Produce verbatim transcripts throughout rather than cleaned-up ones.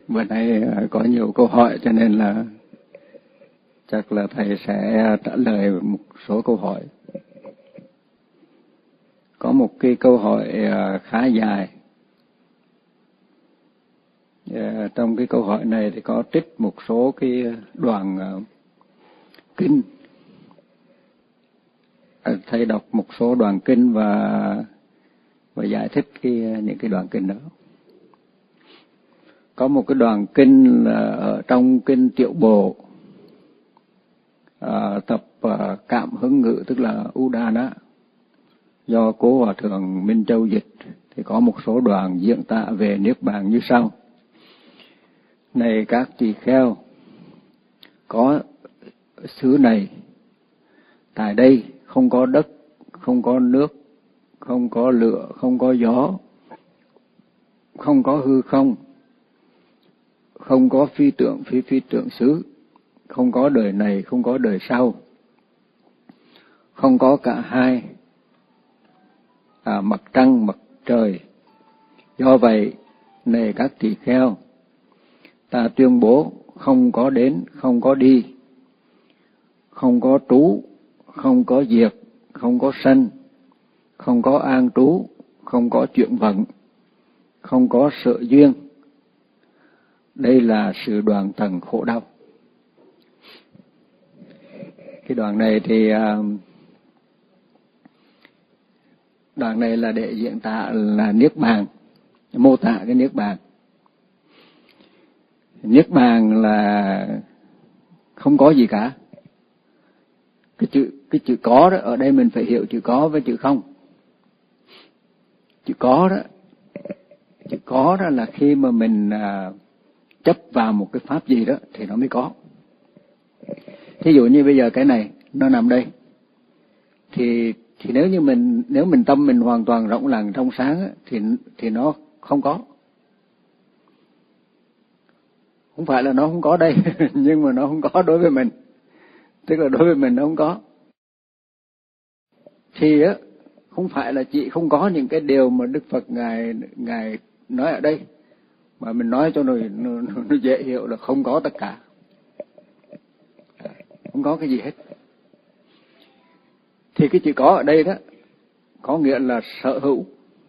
Bữa nay có nhiều câu hỏi cho nên là chắc là thầy sẽ trả lời một số câu hỏi. Có một cái câu hỏi khá dài. Trong cái câu hỏi này thì có trích một số cái đoạn kinh. Thầy đọc một số đoạn kinh và và giải thích cái những cái đoạn kinh đó. Có một cái đoạn kinh là ở trong kinh Tiểu Bộ, à, tập à, Cảm Hứng Ngữ, tức là Udana, do Cố Hòa Thượng Minh Châu dịch, thì có một số đoạn diễn tả về Niết Bàn như sau. Này các tỳ kheo, có xứ này, tại đây không có đất, không có nước, không có lửa, không có gió, không có hư không, không có phi tưởng phi phi tưởng xứ, không có đời này, không có đời sau, không có cả hai, à, mặt trăng, mặt trời. Do vậy, này các tỳ kheo, ta tuyên bố không có đến, không có đi, không có trú, không có diệt, không có sanh, không có an trú, không có chuyển vận, không có sở duyên. Đây là sự đoạn tận khổ đau. Cái đoạn này thì đoạn này là để diễn tả là Niết Bàn, mô tả cái Niết Bàn. Niết Bàn là không có gì cả. Cái chữ cái chữ có đó, ở đây mình phải hiểu chữ có với chữ không. Chữ có đó, chữ có đó là khi mà mình à, chấp vào một cái pháp gì đó thì nó mới có. Thí dụ như bây giờ cái này nó nằm đây, thì thì nếu như mình nếu mình tâm mình hoàn toàn rộng lặng trong sáng á, thì thì nó không có. Không phải là nó không có đây, nhưng mà nó không có đối với mình. Tức là đối với mình nó không có. Thì á, không phải là chỉ không có những cái điều mà Đức Phật Ngài Ngài nói ở đây, mà mình nói cho nó, nó, nó dễ hiểu là không có tất cả. Không có cái gì hết. Thì cái chữ có ở đây đó, có nghĩa là sở hữu.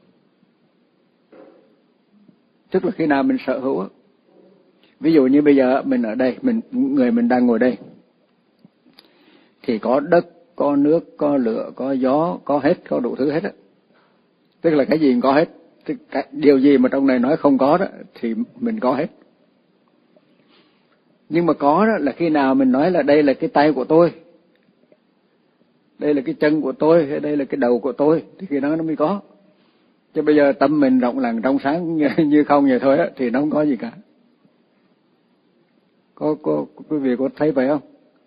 Tức là khi nào mình sở hữu á, ví dụ như bây giờ mình ở đây, mình người mình đang ngồi đây, thì có đất, có nước, có lửa, có gió, có hết, có đủ thứ hết á. Tức là cái gì cũng có hết. Tức cái, điều gì mà trong này nói không có đó, thì mình có hết. Nhưng mà có đó là khi nào mình nói là đây là cái tay của tôi, đây là cái chân của tôi, hay đây là cái đầu của tôi, thì khi đó nó mới có. Chứ bây giờ tâm mình rộng lặng trong sáng như, như không vậy thôi á, thì nó không có gì cả. Có, có, quý vị có thấy vậy không?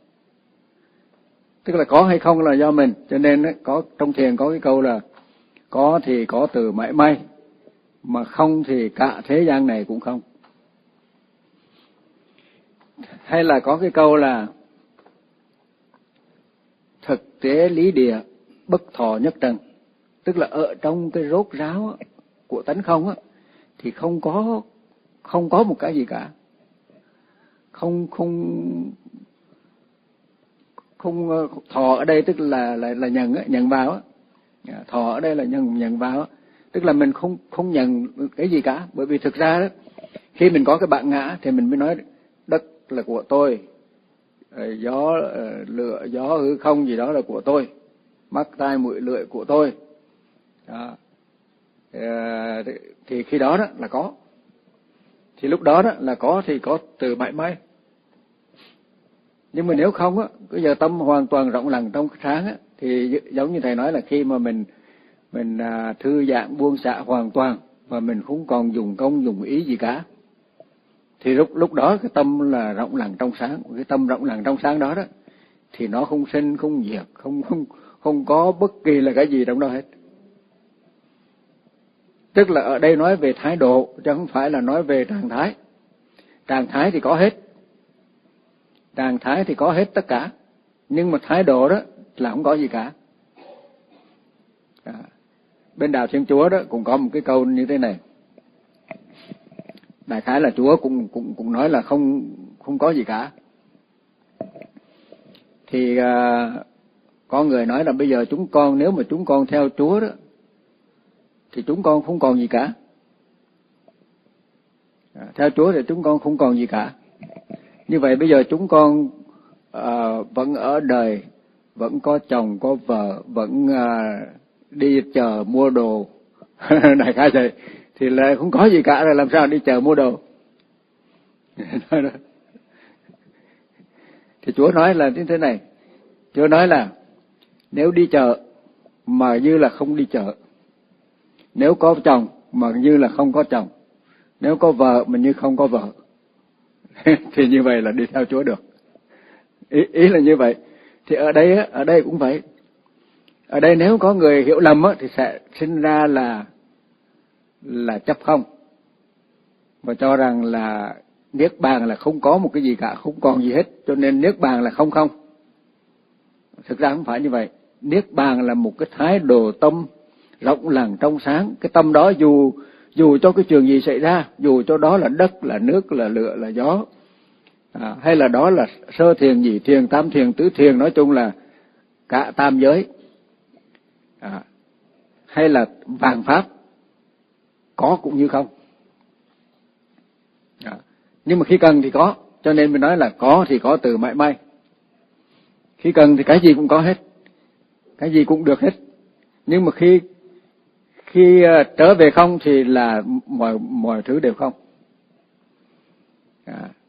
Tức là có hay không là do mình. Cho nên có trong thiền có cái câu là có thì có từ mãi may, mà không thì cả thế gian này cũng không. Hay là có cái câu là thực tế lý địa bất thọ nhất trần. Tức là ở trong cái rốt ráo của tánh không á, thì không có không có một cái gì cả. Không không không thọ ở đây tức là là là nhận á, nhận vào á. Thọ ở đây là nhận nhận vào á. Tức là mình không không nhận cái gì cả, bởi vì thực ra đó, khi mình có cái bản ngã thì mình mới nói đất là của tôi, gió lửa gió hư không gì đó là của tôi, mắt tai mũi lưỡi của tôi. Đó. Thì khi đó đó là có. Thì lúc đó đó là có thì có từ mãi may. Nhưng mà nếu không á, bây giờ tâm hoàn toàn rộng lặng trong sáng á, thì giống như thầy nói là khi mà mình mình à, thư giãn buông xả hoàn toàn và mình không còn dùng công dùng ý gì cả, thì lúc lúc đó cái tâm là rộng lặng trong sáng. Cái tâm rộng lặng trong sáng đó đó thì nó không sinh không diệt, không không không có bất kỳ là cái gì trong đó hết. Tức là ở đây nói về thái độ chứ không phải là nói về trạng thái. Trạng thái thì có hết, trạng thái thì có hết tất cả, nhưng mà thái độ đó là không có gì cả. À, bên đạo Thiên Chúa đó cũng có một cái câu như thế này: đại khái là Chúa cũng cũng cũng nói là không không có gì cả. Thì à, có người nói là bây giờ chúng con nếu mà chúng con theo Chúa đó thì chúng con không còn gì cả. À, theo Chúa thì chúng con không còn gì cả. Như vậy bây giờ chúng con à, vẫn ở đời, vẫn có chồng có vợ, vẫn à, đi chờ mua đồ đại khái vậy, thì là không có gì cả rồi làm sao đi chờ mua đồ. Thì Chúa nói là như thế này, Chúa nói là nếu đi chợ mà như là không đi chợ, nếu có chồng mà như là không có chồng, nếu có vợ mà như không có vợ, thì như vậy là đi theo Chúa được. Ý, ý là như vậy. Thì ở đây ở đây cũng vậy. Ở đây nếu có người hiểu lầm thì sẽ sinh ra là là chấp không, và cho rằng là niết bàn là không có một cái gì cả, không còn gì hết, cho nên niết bàn là không không. Thực ra không phải như vậy. Niết bàn là một cái thái độ tâm rộng lặng trong sáng. Cái tâm đó dù dù cho cái chuyện gì xảy ra, dù cho đó là đất, là nước, là lửa, là gió, à, hay là đó là sơ thiền, nhị thiền, tam thiền, tứ thiền, nói chung là cả tam giới, à, hay là vạn pháp, có cũng như không. À, nhưng mà khi cần thì có, cho nên mình nói là có thì có từ mãi may. Khi cần thì cái gì cũng có hết, cái gì cũng được hết. Nhưng mà khi khi uh, trở về không thì là mọi mọi thứ đều không. À,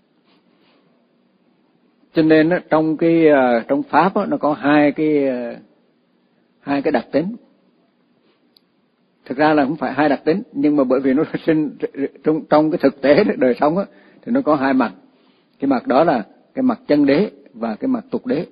cho nên uh, trong cái uh, trong pháp uh, nó có hai cái uh, hai cái đặc tính. Thực ra là không phải hai đặc tính, nhưng mà bởi vì nó sinh trong trong cái thực tế đời sống á, thì nó có hai mặt. Cái mặt đó là cái mặt chân đế và cái mặt tục đế.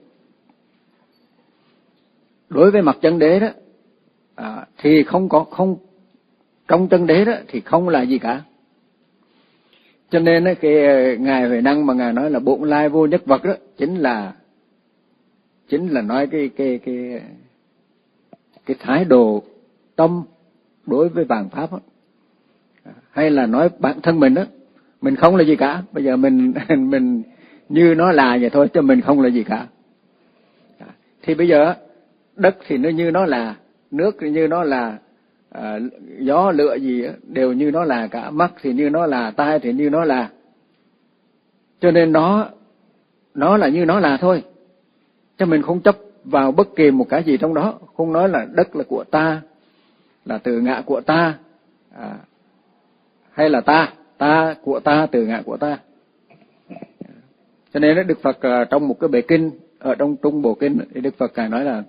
Đối với mặt chân đế đó à, thì không có không trong chân đế đó thì không là gì cả. Cho nên đó, cái ngài Huệ Năng mà ngài nói là bổn lai vô nhất vật đó chính là chính là nói cái cái cái cái thái độ tâm đối với vạn pháp đó. Hay là nói bản thân mình đó, mình không là gì cả. Bây giờ mình mình như nó là vậy thôi, chứ mình không là gì cả. Thì bây giờ đất thì nó như nó là, nước thì như nó là, à, gió lửa gì đều như nó là cả, mắt thì như nó là, tai thì như nó là. Cho nên nó nó là như nó là thôi, chứ mình không chấp vào bất kỳ một cái gì trong đó. Không nói là đất là của ta, là từ ngã của ta, à, hay là ta ta của ta, từ ngã của ta. Cho nên Đức Phật trong một cái bài kinh ở trong Trung Bộ Kinh thì Đức Phật ngài nói là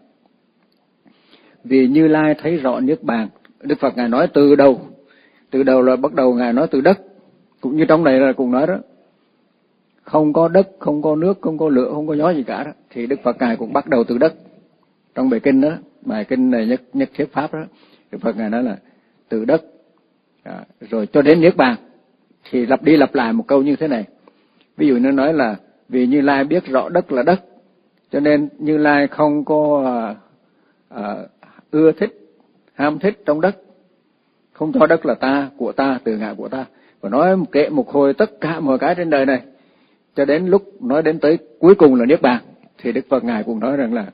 vì Như Lai thấy rõ niết bàn. Đức Phật ngài nói từ đầu, từ đầu là bắt đầu ngài nói từ đất, cũng như trong này là cũng nói đó, không có đất, không có nước, không có lửa, không có gió gì cả đó. Thì Đức Phật ngài cũng bắt đầu từ đất. Trong bài kinh đó, bài kinh này nhất nhất thiết pháp đó, Đức Phật ngài nói là từ đất, à, rồi cho đến niết bàn. Thì lặp đi lặp lại một câu như thế này. Ví dụ nó nói là vì Như Lai biết rõ đất là đất, cho nên Như Lai không có à, à, ưa thích, ham thích trong đất, không cho đất là ta, của ta, từ ngã của ta. Và nói kệ một hồi tất cả mọi cái trên đời này, cho đến lúc nói đến tới cuối cùng là niết bàn. Thì Đức Phật ngài cũng nói rằng là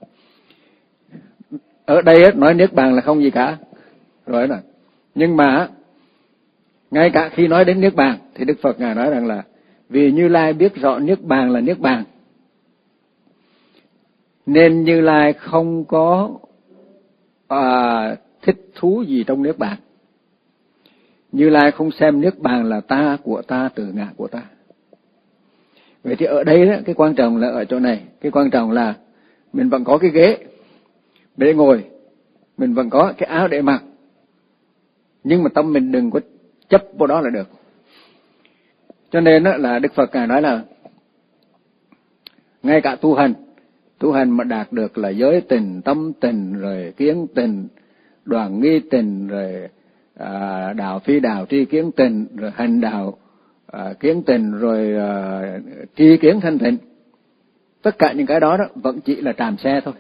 ở đây nói niết bàn là không gì cả rồi đó. Nhưng mà ngay cả khi nói đến niết bàn thì Đức Phật ngài nói rằng là vì Như Lai biết rõ niết bàn là niết bàn, nên Như Lai không có à, thích thú gì trong niết bàn. Như Lai không xem niết bàn là ta, của ta, từ ngã của ta. Vậy thì ở đây đó, cái quan trọng là ở chỗ này. Cái quan trọng là mình vẫn có cái ghế để ngồi, mình vẫn có cái áo để mặc, nhưng mà tâm mình đừng có chấp vào đó là được. Cho nên đó là Đức Phật ngài nói là ngay cả tu hành, tu hành mà đạt được là giới tình, tâm tình, rồi kiến tình, đoàn nghi tình, rồi à, đạo phi đạo tri kiến tình, rồi hành đạo à, kiến tình, rồi à, tri kiến thanh tịnh. Tất cả những cái đó đó vẫn chỉ là tràm xe thôi.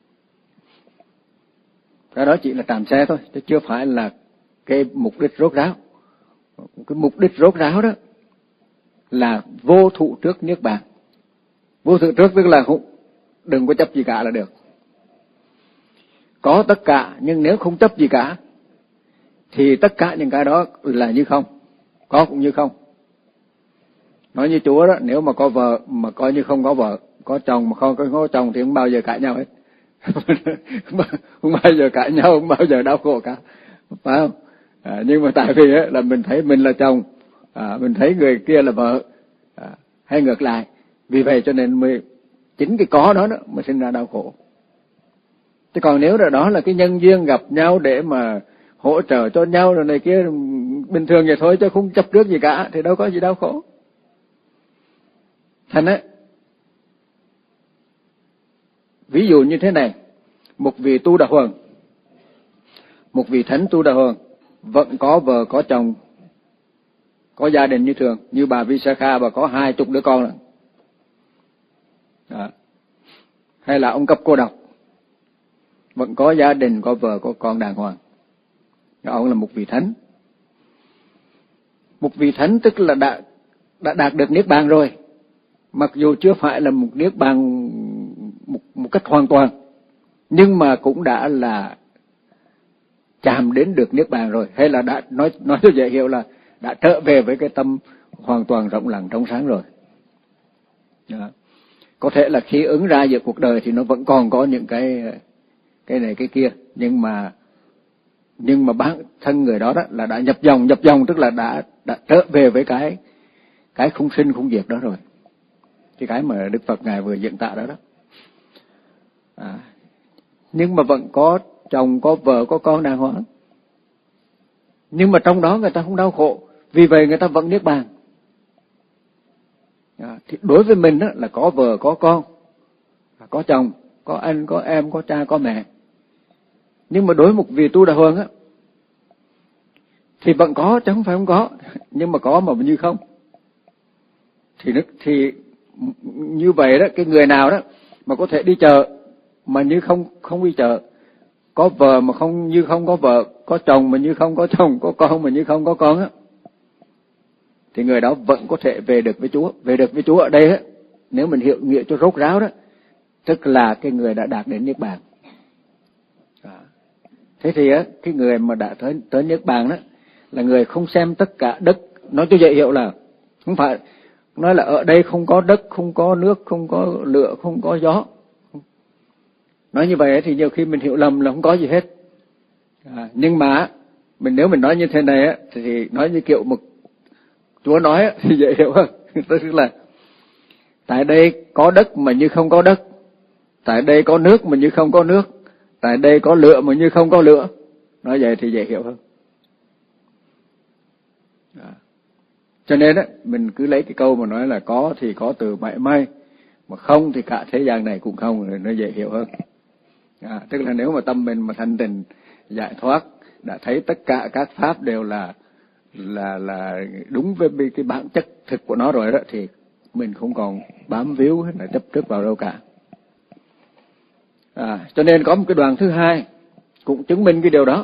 Cái đó chỉ là tràm xe thôi, chứ chưa phải là cái mục đích rốt ráo. Cái mục đích rốt ráo đó là vô thụ trước niết bàn. Vô thụ trước tức là không, đừng có chấp gì cả là được. Có tất cả nhưng nếu không chấp gì cả thì tất cả những cái đó là như không, có cũng như không. Nói như Chúa đó, nếu mà có vợ mà coi như không có vợ, có chồng mà không có chồng thì không bao giờ cãi nhau hết. Không bao giờ cãi nhau, không bao giờ đau khổ cả, phải không? À, nhưng mà tại vì ấy, là mình thấy mình là chồng, à, mình thấy người kia là vợ, à, hay ngược lại, vì vậy cho nên mới chính cái có đó, đó mới sinh ra đau khổ. Chứ còn nếu là đó là cái nhân duyên gặp nhau để mà hỗ trợ cho nhau rồi này kia bình thường vậy thôi, chứ không chấp trước gì cả thì đâu có gì đau khổ. Thành á, ví dụ như thế này, một vị tu đạo huần, một vị thánh tu đạo huần vẫn có vợ có chồng, có gia đình như thường, như bà Visakha bà có hai chục đứa con rồi. Đó. Hay là ông Cấp Cô Độc vẫn có gia đình, có vợ, có con đàng hoàng. Ông là một vị thánh. Một vị thánh tức là đã, đã đạt được niết bàn rồi, mặc dù chưa phải là một niết bàn một, một cách hoàn toàn, nhưng mà cũng đã là chạm đến được niết bàn rồi, hay là đã nói nói cho dễ hiểu là đã trở về với cái tâm hoàn toàn rộng lặng trong sáng rồi. Đó. Có thể là khi ứng ra giữa cuộc đời thì nó vẫn còn có những cái cái này cái kia, nhưng mà nhưng mà bản thân người đó đó là đã nhập dòng, nhập dòng tức là đã đã trở về với cái cái không sinh không diệt đó rồi, cái cái mà Đức Phật ngài vừa diễn tả đó đó. À, nhưng mà vẫn có chồng, có vợ, có con đàng hoàng, nhưng mà trong đó người ta không đau khổ, vì vậy người ta vẫn niết bàn. À, thì đối với mình đó là có vợ, có con, có chồng, có anh, có em, có cha, có mẹ, nhưng mà đối với một vị tu đạo huần á thì vẫn có chứ không phải không có, nhưng mà có mà như không. Thì nó thì như vậy đó, cái người nào đó mà có thể đi chợ mà như không không đi chợ, có vợ mà không như không có vợ, có chồng mà như không có chồng, có con mà như không có con á, thì người đó vẫn có thể về được với Chúa. Về được với Chúa ở đây á, nếu mình hiểu nghĩa cho rốt ráo đó, tức là cái người đã đạt đến niết bàn. À. Thế thì á, cái người mà đã tới tới niết bàn đó là người không xem tất cả đất. Nói cho dễ hiểu là không phải nói là ở đây không có đất, không có nước, không có lửa, không có gió. Nói như vậy thì nhiều khi mình hiểu lầm là không có gì hết. À, nhưng mà mình nếu mình nói như thế này á, thì nói như kiểu một Chúa nói á, thì dễ hiểu hơn. Tức là tại đây có đất mà như không có đất, tại đây có nước mà như không có nước, tại đây có lửa mà như không có lửa. Nói vậy thì dễ hiểu hơn. À. Cho nên á, mình cứ lấy cái câu mà nói là có thì có từ mảy may, mà không thì cả thế gian này cũng không, rồi nó dễ hiểu hơn. À, tức là nếu mà tâm mình mà thanh tịnh giải thoát, đã thấy tất cả các pháp đều là là là đúng với cái bản chất thực của nó rồi đó, thì mình không còn bám víu hay là chấp trước vào đâu cả. À, cho nên có một cái đoạn thứ hai cũng chứng minh cái điều đó.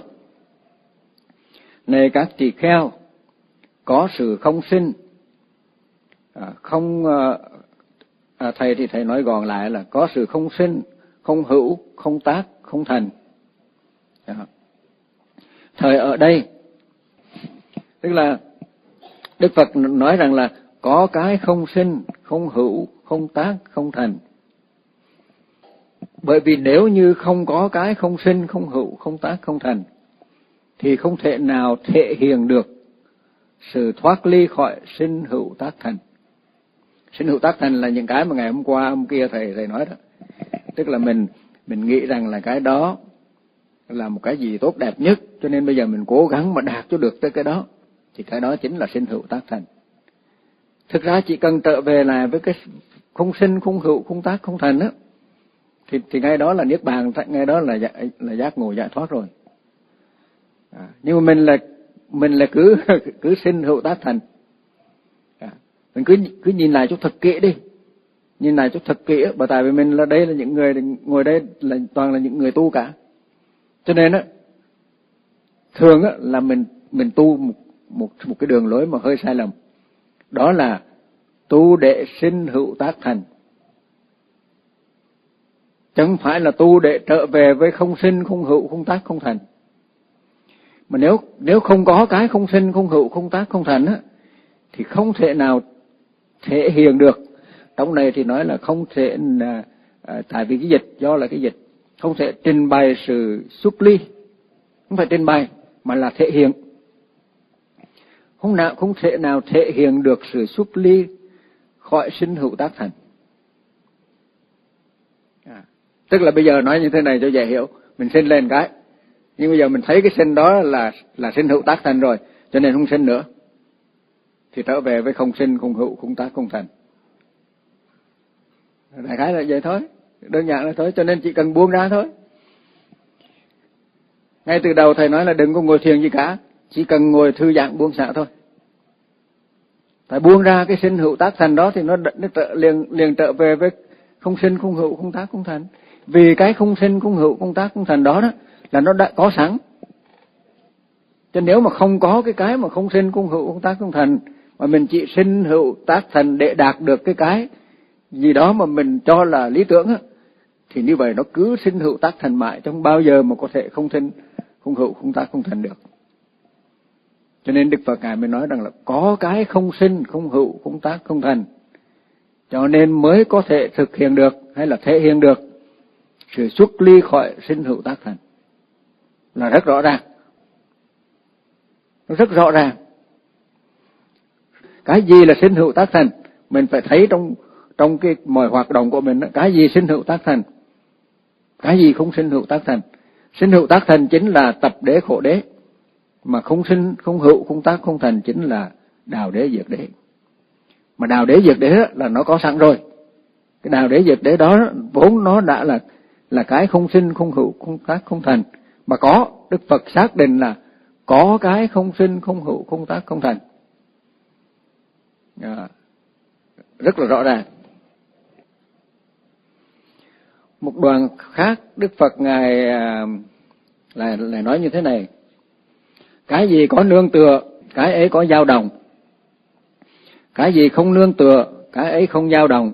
Này các tỳ kheo, có sự không sinh, à, không à, thầy thì thầy nói gọn lại là có sự không sinh, không hữu, không tác, không thành. À. Thời ở đây tức là Đức Phật nói rằng là có cái không sinh, không hữu, không tác, không thành. Bởi vì nếu như không có cái không sinh, không hữu, không tác, không thành thì không thể nào thể hiện được sự thoát ly khỏi sinh hữu tác thành. Sinh hữu tác thành là những cái mà ngày hôm qua hôm kia thầy thầy nói đó. Tức là mình mình nghĩ rằng là cái đó là một cái gì tốt đẹp nhất, cho nên bây giờ mình cố gắng mà đạt cho được tới cái đó, thì cái đó chính là sinh hữu tác thành. Thực ra chỉ cần trở về lại với cái không sinh, không hữu, không tác, không thành á, thì thì ngay đó là niết bàn, ngay đó là là giác ngộ giải thoát rồi. À, nhưng mà mình là mình là cứ cứ sinh hữu tác thành. À, mình cứ cứ nhìn lại chút thật kỹ đi, nhìn lại chút thật kỹ, bởi tại vì mình là đây là những người ngồi đây là toàn là những người tu cả, cho nên á thường á là mình mình tu một một một cái đường lối mà hơi sai lầm, đó là tu để sinh hữu tác thành, chứ không phải là tu để trở về với không sinh không hữu không tác không thành. Mà nếu nếu không có cái không sinh không hữu không tác không thành á, thì không thể nào thể hiện được. Trong này thì nói là không thể là, à, tại vì cái dịch, do là cái dịch không thể trình bày sự xuất ly, không phải trình bày mà là thể hiện. Không nào không thể nào thể hiện được sự xuất ly khỏi sinh hữu tác thành. À, tức là bây giờ nói như thế này cho dễ hiểu, mình sinh lên cái, nhưng bây giờ mình thấy cái sinh đó là là sinh hữu tác thành rồi, cho nên không sinh nữa, thì trở về với không sinh không hữu không tác không thành. Đại khái là vậy thôi, đơn giản là thôi, cho nên chỉ cần buông ra thôi. Ngay từ đầu thầy nói là đừng có ngồi thiền gì cả, chỉ cần ngồi thư giãn buông xả thôi. Phải buông ra cái sinh hữu tác thành đó thì nó, nó trở, liền liền trở về với không sinh không hữu không tác không thành. Vì cái không sinh không hữu không tác không thành đó đó là nó đã có sẵn. Cho nếu mà không có cái cái mà không sinh không hữu không tác không thành, mà mình chỉ sinh hữu tác thành để đạt được cái cái gì đó mà mình cho là lý tưởng á, thì như vậy nó cứ sinh hữu tác thành mãi, trong bao giờ mà có thể không sinh không hữu không tác không thành được. Cho nên Đức Phật Ngài mới nói rằng là có cái không sinh không hữu không tác không thành, cho nên mới có thể thực hiện được hay là thể hiện được sự xuất ly khỏi sinh hữu tác thành, là rất rõ ràng, rất rõ ràng. Cái gì là sinh hữu tác thành mình phải thấy trong trong cái mọi hoạt động của mình đó. Cái gì sinh hữu tác thành, cái gì không sinh hữu tác thành. Sinh hữu tác thành chính là tập đế khổ đế, mà không sinh không hữu không tác không thành chính là đào đế diệt đế. Mà đào đế diệt đế là nó có sẵn rồi. Cái đào đế diệt đế đó vốn nó đã là là cái không sinh không hữu không tác không thành, mà có Đức Phật xác định là có cái không sinh không hữu không tác không thành. À, rất là rõ ràng. Một đoạn khác Đức Phật Ngài à, lại lại nói như thế này: cái gì có nương tựa, cái ấy có dao động. Cái gì không nương tựa, cái ấy không dao động.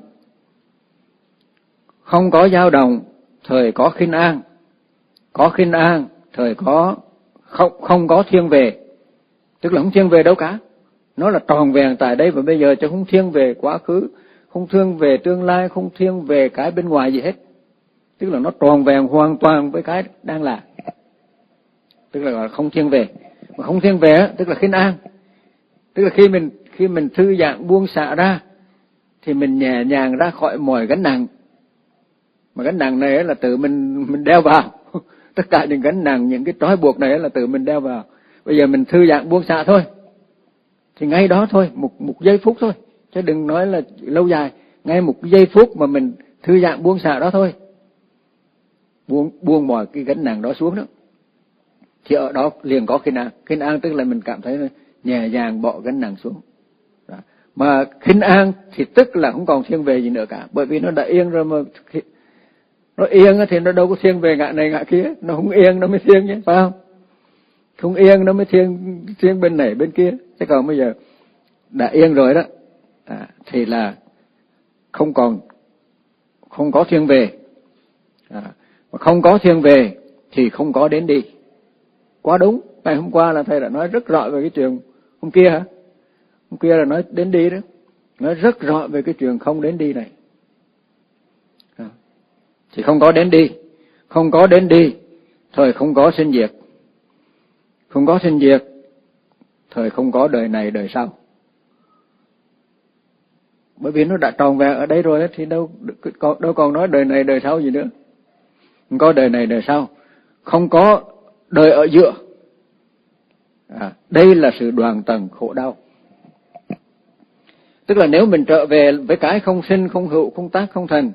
Không có dao động, thời có khinh an. Có khinh an, thời có không không có thiên về. Tức là không thiên về đâu cả. Nó là tròn vẹn tại đây và bây giờ, chứ không thiên về quá khứ, không thiên về tương lai, không thiên về cái bên ngoài gì hết. Tức là nó tròn vẹn hoàn toàn với cái đang là. Tức là không thiên về. Mà không thiên về tức là khinh an. Tức là khi mình khi mình thư giãn buông xả ra thì mình nhẹ nhàng ra khỏi mọi gánh nặng. Mà gánh nặng này là tự mình mình đeo vào. Tất cả những gánh nặng, những cái trói buộc này là tự mình đeo vào. Bây giờ mình thư giãn buông xả thôi, thì ngay đó thôi, một một giây phút thôi, chứ đừng nói là lâu dài. Ngay một giây phút mà mình thư giãn buông xả đó thôi, buông buông mọi cái gánh nặng đó xuống đó, thì ở đó liền có khinh an. Khinh an tức là mình cảm thấy nhẹ nhàng bỏ gánh nặng xuống. Đó. Mà khinh an thì tức là không còn thiên về gì nữa cả, bởi vì nó đã yên rồi. Mà nó yên thì nó đâu có thiên về ngã này ngã kia, nó không yên nó mới thiên chứ, phải không? Không yên nó mới thiên thiên bên này bên kia. Thế còn bây giờ đã yên rồi đó, à, thì là không còn không có thiên về. À, mà không có thiên về thì không có đến đi. Quá đúng. Ngày hôm qua là thầy đã nói rất rõ về cái chuyện hôm kia hả? Hôm kia là nói đến đi đó, nói rất rõ về cái chuyện không đến đi này. À, thì không có đến đi, không có đến đi, thời không có sinh diệt. Không có sinh diệt, thời không có đời này đời sau. Bởi vì nó đã tròn vẹn ở đây rồi thì đâu đâu còn nói đời này đời sau gì nữa. Không có đời này đời sau, không có đời ở giữa. À, đây là sự đoạn tận khổ đau. Tức là nếu mình trở về với cái không sinh không hữu không tác không thành,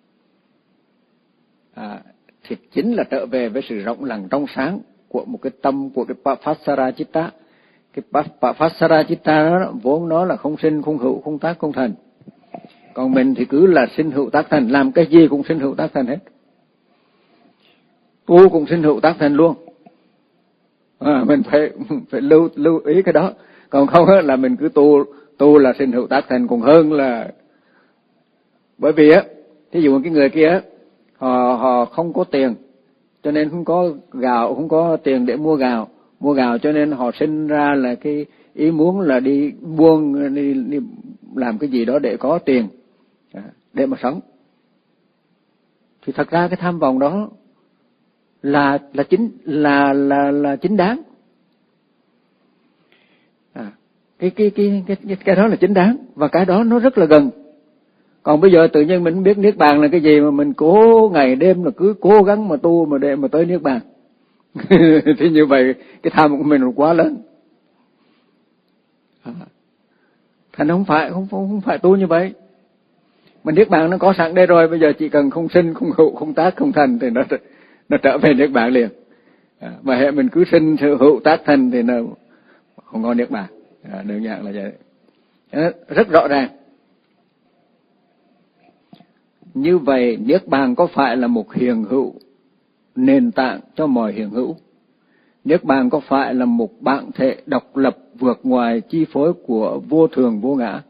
à, thì chính là trở về với sự rộng lặng trong sáng của một cái tâm, của cái Papasara Chitta. Cái Papasara Chitta đó vốn nó là không sinh không hữu không tác không thành. Còn mình thì cứ là sinh hữu tác thành, làm cái gì cũng sinh hữu tác thành hết. Tu cũng sinh hữu tác thành luôn. À, mình phải phải lưu lưu ý cái đó. Còn không là mình cứ tu tu là sinh hữu tác thành, còn hơn là, bởi vì á, thí dụ cái người kia họ họ không có tiền, cho nên không có gạo, không có tiền để mua gạo, mua gạo cho nên họ sinh ra là cái ý muốn là đi buôn, đi, đi làm cái gì đó để có tiền, để mà sống. Thì thật ra cái tham vọng đó là là chính là là là chính đáng. À, cái, cái cái cái cái cái đó là chính đáng, và cái đó nó rất là gần. Còn bây giờ tự nhiên mình biết niết bàn là cái gì mà mình cố ngày đêm là cứ cố gắng mà tu mà để mà tới niết bàn. Thì như vậy cái tham của mình là quá lớn. À, thành không phải không không phải tu như vậy. Mà niết bàn nó có sẵn đây rồi, bây giờ chỉ cần không sinh, không hữu, không tác, không thành thì nó nó trở về niết bàn liền. À, mà hệ mình cứ sinh hữu tác thành thì nó không có niết bàn. À, đơn giản là vậy. À, rất rõ ràng. Như vậy niết bàn có phải là một hiện hữu nền tảng cho mọi hiện hữu? Niết bàn có phải là một bản thể độc lập vượt ngoài chi phối của vô thường vô ngã?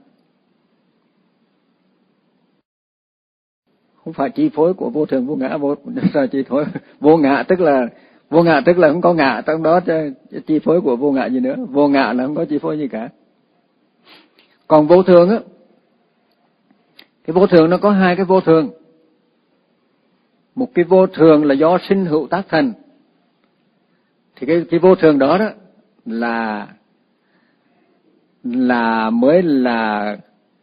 Không phải chi phối của vô thường vô ngã, vô sao chi phối vô ngã tức là vô ngã tức là không có ngã trong đó, chi phối của vô ngã gì nữa? Vô ngã là không có chi phối gì cả. Còn vô thường á, cái vô thường nó có hai cái vô thường. Một cái vô thường là do sinh hữu tác thành. Thì cái cái vô thường đó đó là là mới là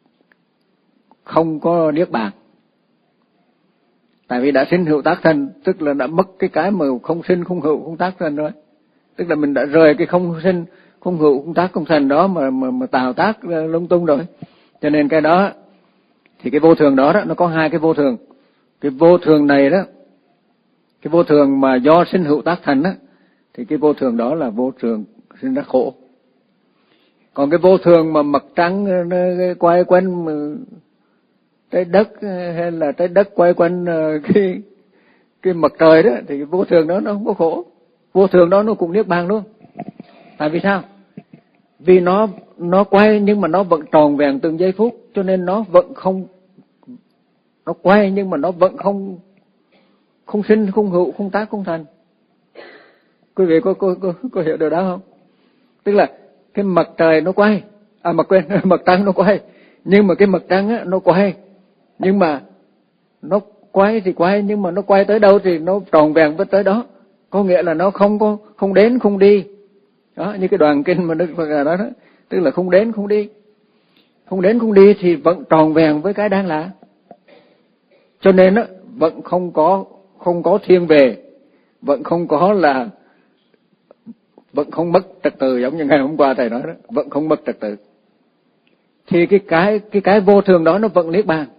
không có niết bàn. Tại vì đã sinh hữu tác thành, tức là đã mất cái cái mà không sinh không hữu không tác thành rồi. Tức là mình đã rời cái không sinh không hữu không tác không thành đó mà mà, mà tạo tác lung tung rồi. Cho nên cái đó thì cái vô thường đó đó nó có hai cái vô thường. Cái vô thường này đó, cái vô thường mà do sinh hữu tác thành đó, thì cái vô thường đó là vô thường sinh ra khổ. Còn cái vô thường mà mặt trăng quay quanh trái đất, hay là trái đất quay quanh cái cái mặt trời đó, thì cái vô thường đó nó không có khổ. Vô thường đó nó cũng niết bàn luôn. Tại vì sao? Vì nó nó quay nhưng mà nó vẫn tròn vẹn từng giây phút, cho nên nó vẫn không, nó quay nhưng mà nó vẫn không không sinh không hữu không tác không thành. Quý vị có có có, có hiểu điều đó không? Tức là cái mặt trời nó quay, à mặt quên mặt trăng nó quay, nhưng mà cái mặt trăng á nó quay, nhưng mà nó quay thì quay, nhưng mà nó quay tới đâu thì nó tròn vẹn với tới đó. Có nghĩa là nó không có không đến không đi. Đó, như cái đoàn kinh mà Đức Phật là đó, đó, tức là không đến không đi. Không đến không đi thì vẫn tròn vẹn với cái đang là. Cho nên á vẫn không có không có thiên về, vẫn không có là vẫn không mất trật tự, giống như ngày hôm qua thầy nói đó, vẫn không mất trật tự. Thì cái cái cái cái vô thường đó nó vẫn niết bàn.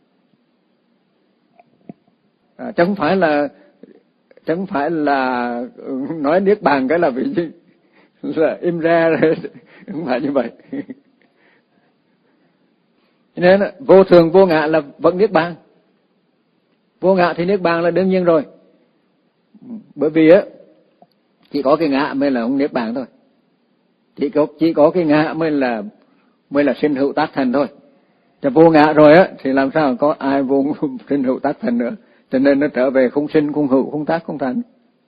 À, chẳng phải là chẳng phải là nói niết bàn cái là vì là im ra rồi, không phải như vậy. Nên vô thường vô ngã là vẫn niết bàn. Vô ngã thì niết bàn là đương nhiên rồi. Bởi vì á chỉ có cái ngã mới là không niết bàn thôi. Chỉ có chỉ có cái ngã mới là mới là sinh hữu tác thành thôi. Cho vô ngã rồi á thì làm sao có ai vô sinh hữu tác thành nữa. Cho nên nó trở về không sinh không hữu không tác không thành.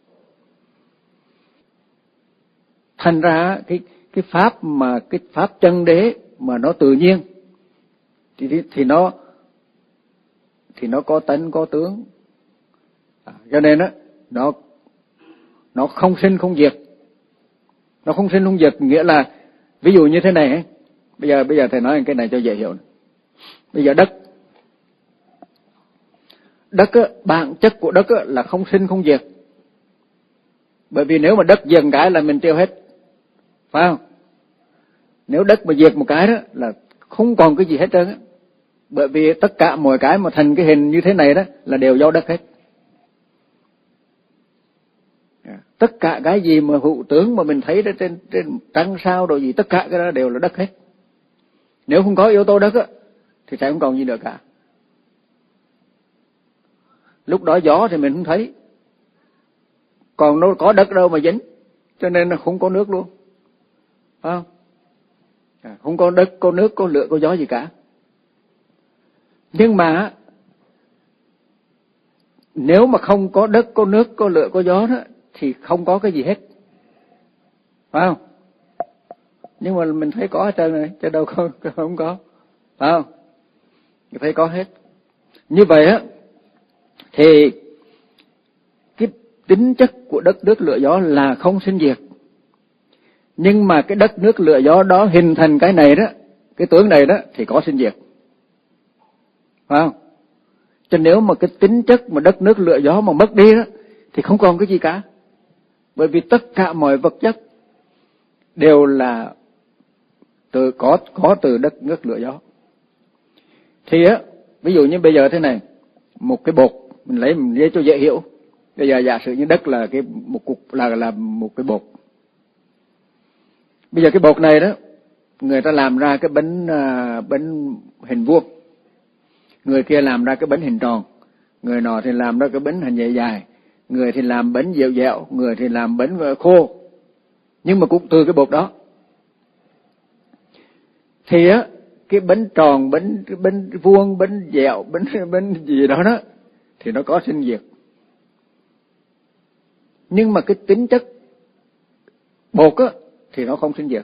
Thành ra cái cái pháp mà cái pháp chân đế mà nó tự nhiên thì thì nó thì nó có tánh có tướng. À, cho nên á nó nó không sinh không diệt. Nó không sinh không diệt nghĩa là ví dụ như thế này ấy. Bây giờ bây giờ thầy nói cái này cho dễ hiểu. Bây giờ đất đất á, bản chất của đất á, là không sinh không diệt. Bởi vì nếu mà đất diệt cái là mình tiêu hết, phải không? Nếu đất mà diệt một cái đó là không còn cái gì hết trơn á. Bởi vì tất cả mọi cái mà thành cái hình như thế này đó là đều do đất hết. Tất cả cái gì mà hữu tướng mà mình thấy trên trên trăng sao đồ gì, tất cả cái đó đều là đất hết. Nếu không có yếu tố đất á thì sẽ không còn gì nữa cả. Lúc đó gió thì mình không thấy, còn nó có đất đâu mà dính, cho nên nó không có nước luôn, phải không? À, không có đất, có nước, có lửa, có gió gì cả. Nhưng mà nếu mà không có đất, có nước, có lửa, có gió đó thì không có cái gì hết, phải không? Nhưng mà mình thấy có hết trơn này, chứ đâu có không có, phải không? Mình thấy có hết. Như vậy á thì cái tính chất của đất nước lửa gió là không sinh diệt. Nhưng mà cái đất nước lửa gió đó hình thành cái này đó, cái tướng này đó thì có sinh diệt, phải không? Cho nếu mà cái tính chất mà đất nước lửa gió mà mất đi đó thì không còn cái gì cả. Bởi vì tất cả mọi vật chất đều là từ có có từ đất nước lửa gió. Thì á, ví dụ như bây giờ thế này, một cái bột, mình lấy mình lấy cho dễ hiểu. Bây giờ giả sử như đất là cái một cục là là một cái bột. Bây giờ cái bột này đó, người ta làm ra cái bánh uh, bánh hình vuông, người kia làm ra cái bánh hình tròn, người nọ thì làm ra cái bánh hình dài dài, người thì làm bánh dẻo dẻo, người thì làm bánh khô, nhưng mà cũng từ cái bột đó. Thì á, cái bánh tròn, bánh bánh vuông, bánh dẻo, bánh bánh gì đó đó thì nó có sinh diệt. Nhưng mà cái tính chất bột á thì nó không sinh diệt.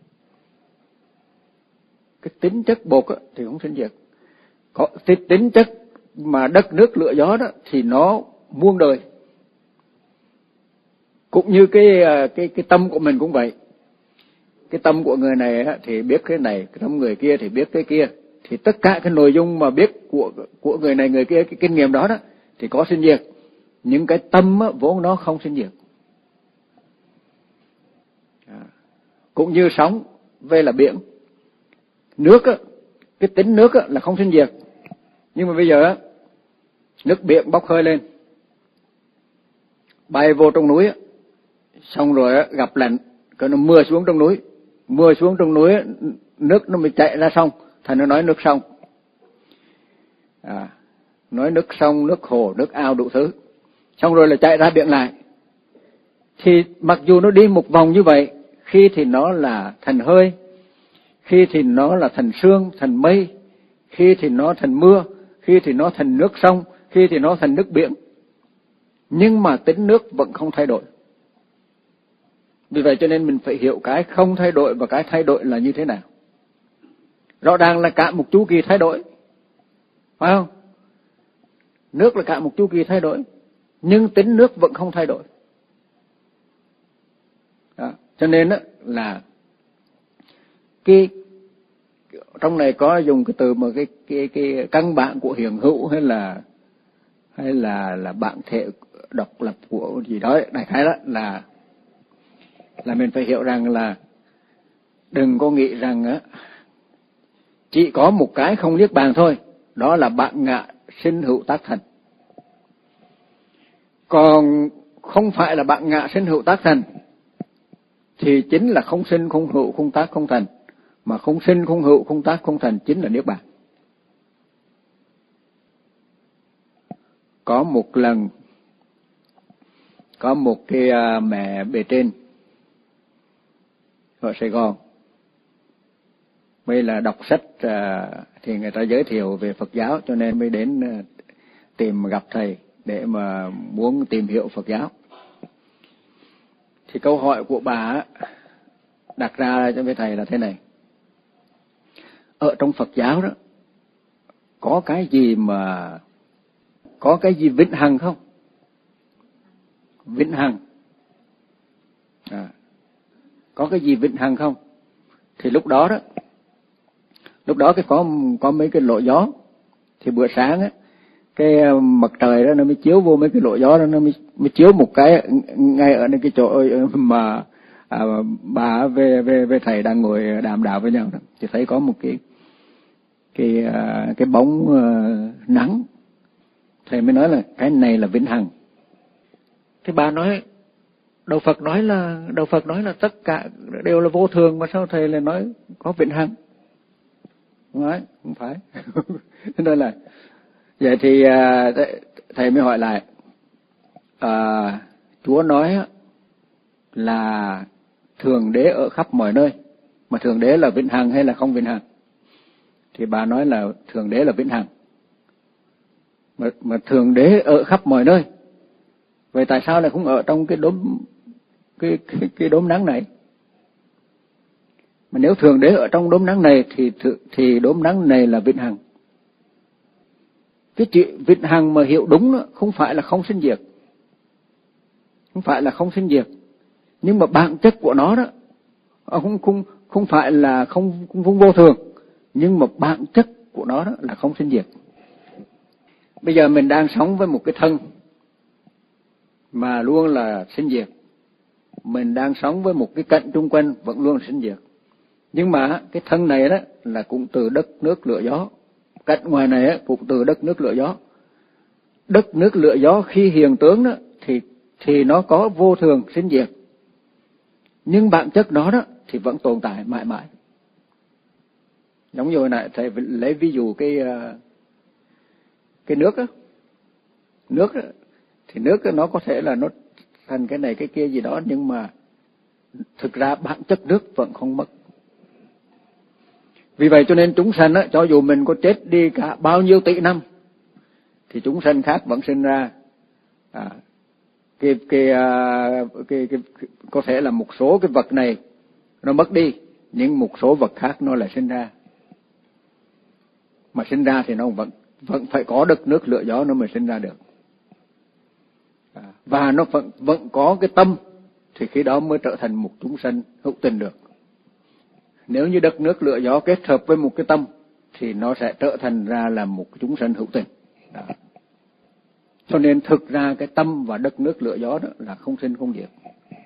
Cái tính chất bột á thì không sinh diệt. Có cái tính chất mà đất nước lửa gió đó thì nó muôn đời. Cũng như cái cái cái tâm của mình cũng vậy. Cái tâm của người này á, thì biết cái này, cái tâm người kia thì biết cái kia. Thì tất cả cái nội dung mà biết của của người này người kia, cái kinh nghiệm đó đó thì có sinh diệt. Nhưng cái tâm á, vốn nó không sinh diệt. À, cũng như sóng với là biển. Nước á, cái tính nước á, là không sinh diệt. Nhưng mà bây giờ á, nước biển bốc hơi lên, bay vô trong núi á, xong rồi á, gặp lạnh, cái nó mưa xuống trong núi, mưa xuống trong núi á, nước nó mới chạy ra sông, thành nó nói nước sông. À, nói nước sông, nước hồ, nước ao đủ thứ. Xong rồi là chạy ra biển lại. Thì mặc dù nó đi một vòng như vậy, khi thì nó là thành hơi, khi thì nó là thành sương, thành mây, khi thì nó thành mưa, khi thì nó thành nước sông, khi thì nó thành nước biển. Nhưng mà tính nước vẫn không thay đổi. Vì vậy cho nên mình phải hiểu cái không thay đổi và cái thay đổi là như thế nào. Rõ ràng là cả một chu kỳ thay đổi, phải không? Nước là cả một chu kỳ thay đổi, nhưng tính nước vẫn không thay đổi. Đó. Cho nên đó là cái trong này có dùng cái từ mà cái cái cái căn bản của hiện hữu hay là hay là là bản thể độc lập của gì đó, đại khái đó là là mình phải hiểu rằng là đừng có nghĩ rằng á chỉ có một cái không niết bàn thôi, đó là bản ngã sinh hữu tác thành. Còn không phải là bản ngã sinh hữu tác thành thì chính là không sinh không hữu không tác không thành, mà không sinh không hữu không tác không thành chính là niết bàn. Có một lần có một cái uh, mẹ bề trên ở Sài Gòn, mới là đọc sách uh, thì người ta giới thiệu về Phật giáo, cho nên mới đến uh, tìm gặp thầy để mà muốn tìm hiểu Phật giáo. Thì câu hỏi của bà đặt ra cho với thầy là thế này: ở trong Phật giáo đó có cái gì mà có cái gì vĩnh hằng không? Vĩnh hằng à, có cái gì vĩnh hằng không? Thì lúc đó đó lúc đó cái có có mấy cái lỗ gió, thì bữa sáng á cái mặt trời đó nó mới chiếu vô mấy cái lỗ gió đó, nó mới, mới chiếu một cái ngay ở cái chỗ mà à, bà về về về thầy đang ngồi đàm đạo với nhau đó, thì thấy có một cái cái cái bóng uh, nắng. Thầy mới nói là cái này là vĩnh hằng. Thì bà nói đạo Phật nói là đạo Phật nói là tất cả đều là vô thường, mà sao thầy lại nói có vĩnh hằng? Không nói, không phải. Nên là vậy thì thầy mới hỏi lại, à, Chúa nói là Thượng Đế ở khắp mọi nơi, Mà Thượng Đế là vĩnh hằng hay là không vĩnh hằng? Thì bà nói là Thượng Đế là vĩnh hằng. Mà, mà Thượng Đế ở khắp mọi nơi. Vậy tại sao lại không ở trong cái đốm cái, cái, cái đốm nắng này? Mà nếu Thượng Đế ở trong đốm nắng này thì thì đốm nắng này là vĩnh hằng. Cái chữ vĩnh hằng mà hiểu đúng đó, không phải là không sinh diệt. Không phải là không sinh diệt. Nhưng mà bản chất của nó đó không không không phải là không không, không vô thường, nhưng mà bản chất của nó đó là không sinh diệt. Bây giờ mình đang sống với một cái thân mà luôn là sinh diệt. Mình đang sống với một cái cạnh chung quanh vẫn luôn là sinh diệt. Nhưng mà cái thân này đó là cũng từ đất nước lửa gió. Cạnh ngoài này cũng từ đất nước lửa gió. Đất nước lửa gió khi hiện tướng đó thì thì nó có vô thường sinh diệt. Nhưng bản chất nó đó thì vẫn tồn tại mãi mãi. Giống như hồi nãy thầy lấy ví dụ cái cái nước đó. Nước đó, thì nước đó, nó có thể là nó thành cái này cái kia gì đó, nhưng mà thực ra bản chất nước vẫn không mất. Vì vậy cho nên chúng sanh á, cho dù mình có chết đi cả bao nhiêu tỷ năm thì chúng sanh khác vẫn sinh ra. À, cái, cái, cái, cái, cái, có thể là một số cái vật này nó mất đi, nhưng một số vật khác nó lại sinh ra. Mà sinh ra thì nó vẫn vẫn phải có đất nước lửa gió nó mới sinh ra được. À, và nó vẫn vẫn có cái tâm thì khi đó mới trở thành một chúng sanh hữu tình được. Nếu như đất nước lửa gió kết hợp với một cái tâm thì nó sẽ trở thành ra là một chúng sanh hữu tình. Đó. Cho nên thực ra cái tâm và đất nước lửa gió đó là không sinh không diệt.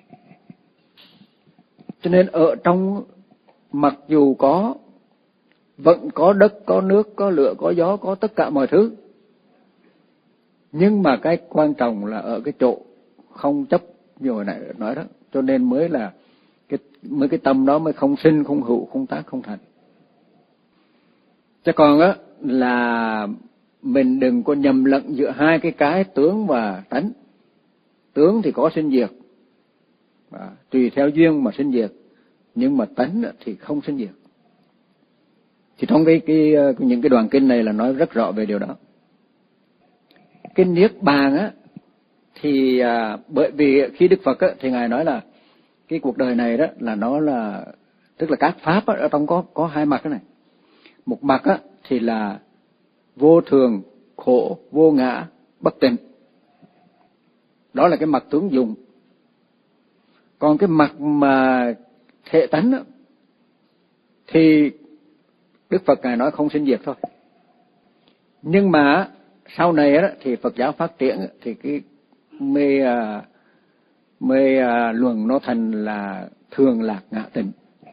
Cho nên ở trong mặc dù có vẫn có đất, có nước, có lửa, có gió, có tất cả mọi thứ, nhưng mà cái quan trọng là ở cái chỗ không chấp như hồi nãy nói đó. Cho nên mới là cái mới cái tâm đó mới không sinh, không hữu, không tác, không thành. Chứ còn á là mình đừng có nhầm lẫn giữa hai cái cái tướng và tánh. Tướng thì có sinh diệt, à, tùy theo duyên mà sinh diệt, nhưng mà tánh thì không sinh diệt. Thì trong cái, cái những cái đoạn kinh này là nói rất rõ về điều đó. Kinh Niết Bàn á thì à, bởi vì khi Đức Phật á thì ngài nói là cái cuộc đời này đó là nó là tức là các pháp á, ở trong có có hai mặt cái này. Một mặt á thì là vô thường, khổ, vô ngã, bất tịnh. Đó là cái mặt tướng dụng. Còn cái mặt mà thể tánh á thì Đức Phật ngài nói không sinh diệt thôi. Nhưng mà sau này á thì Phật giáo phát triển thì cái mê mê luận nó thành là thường lạc ngã tịnh.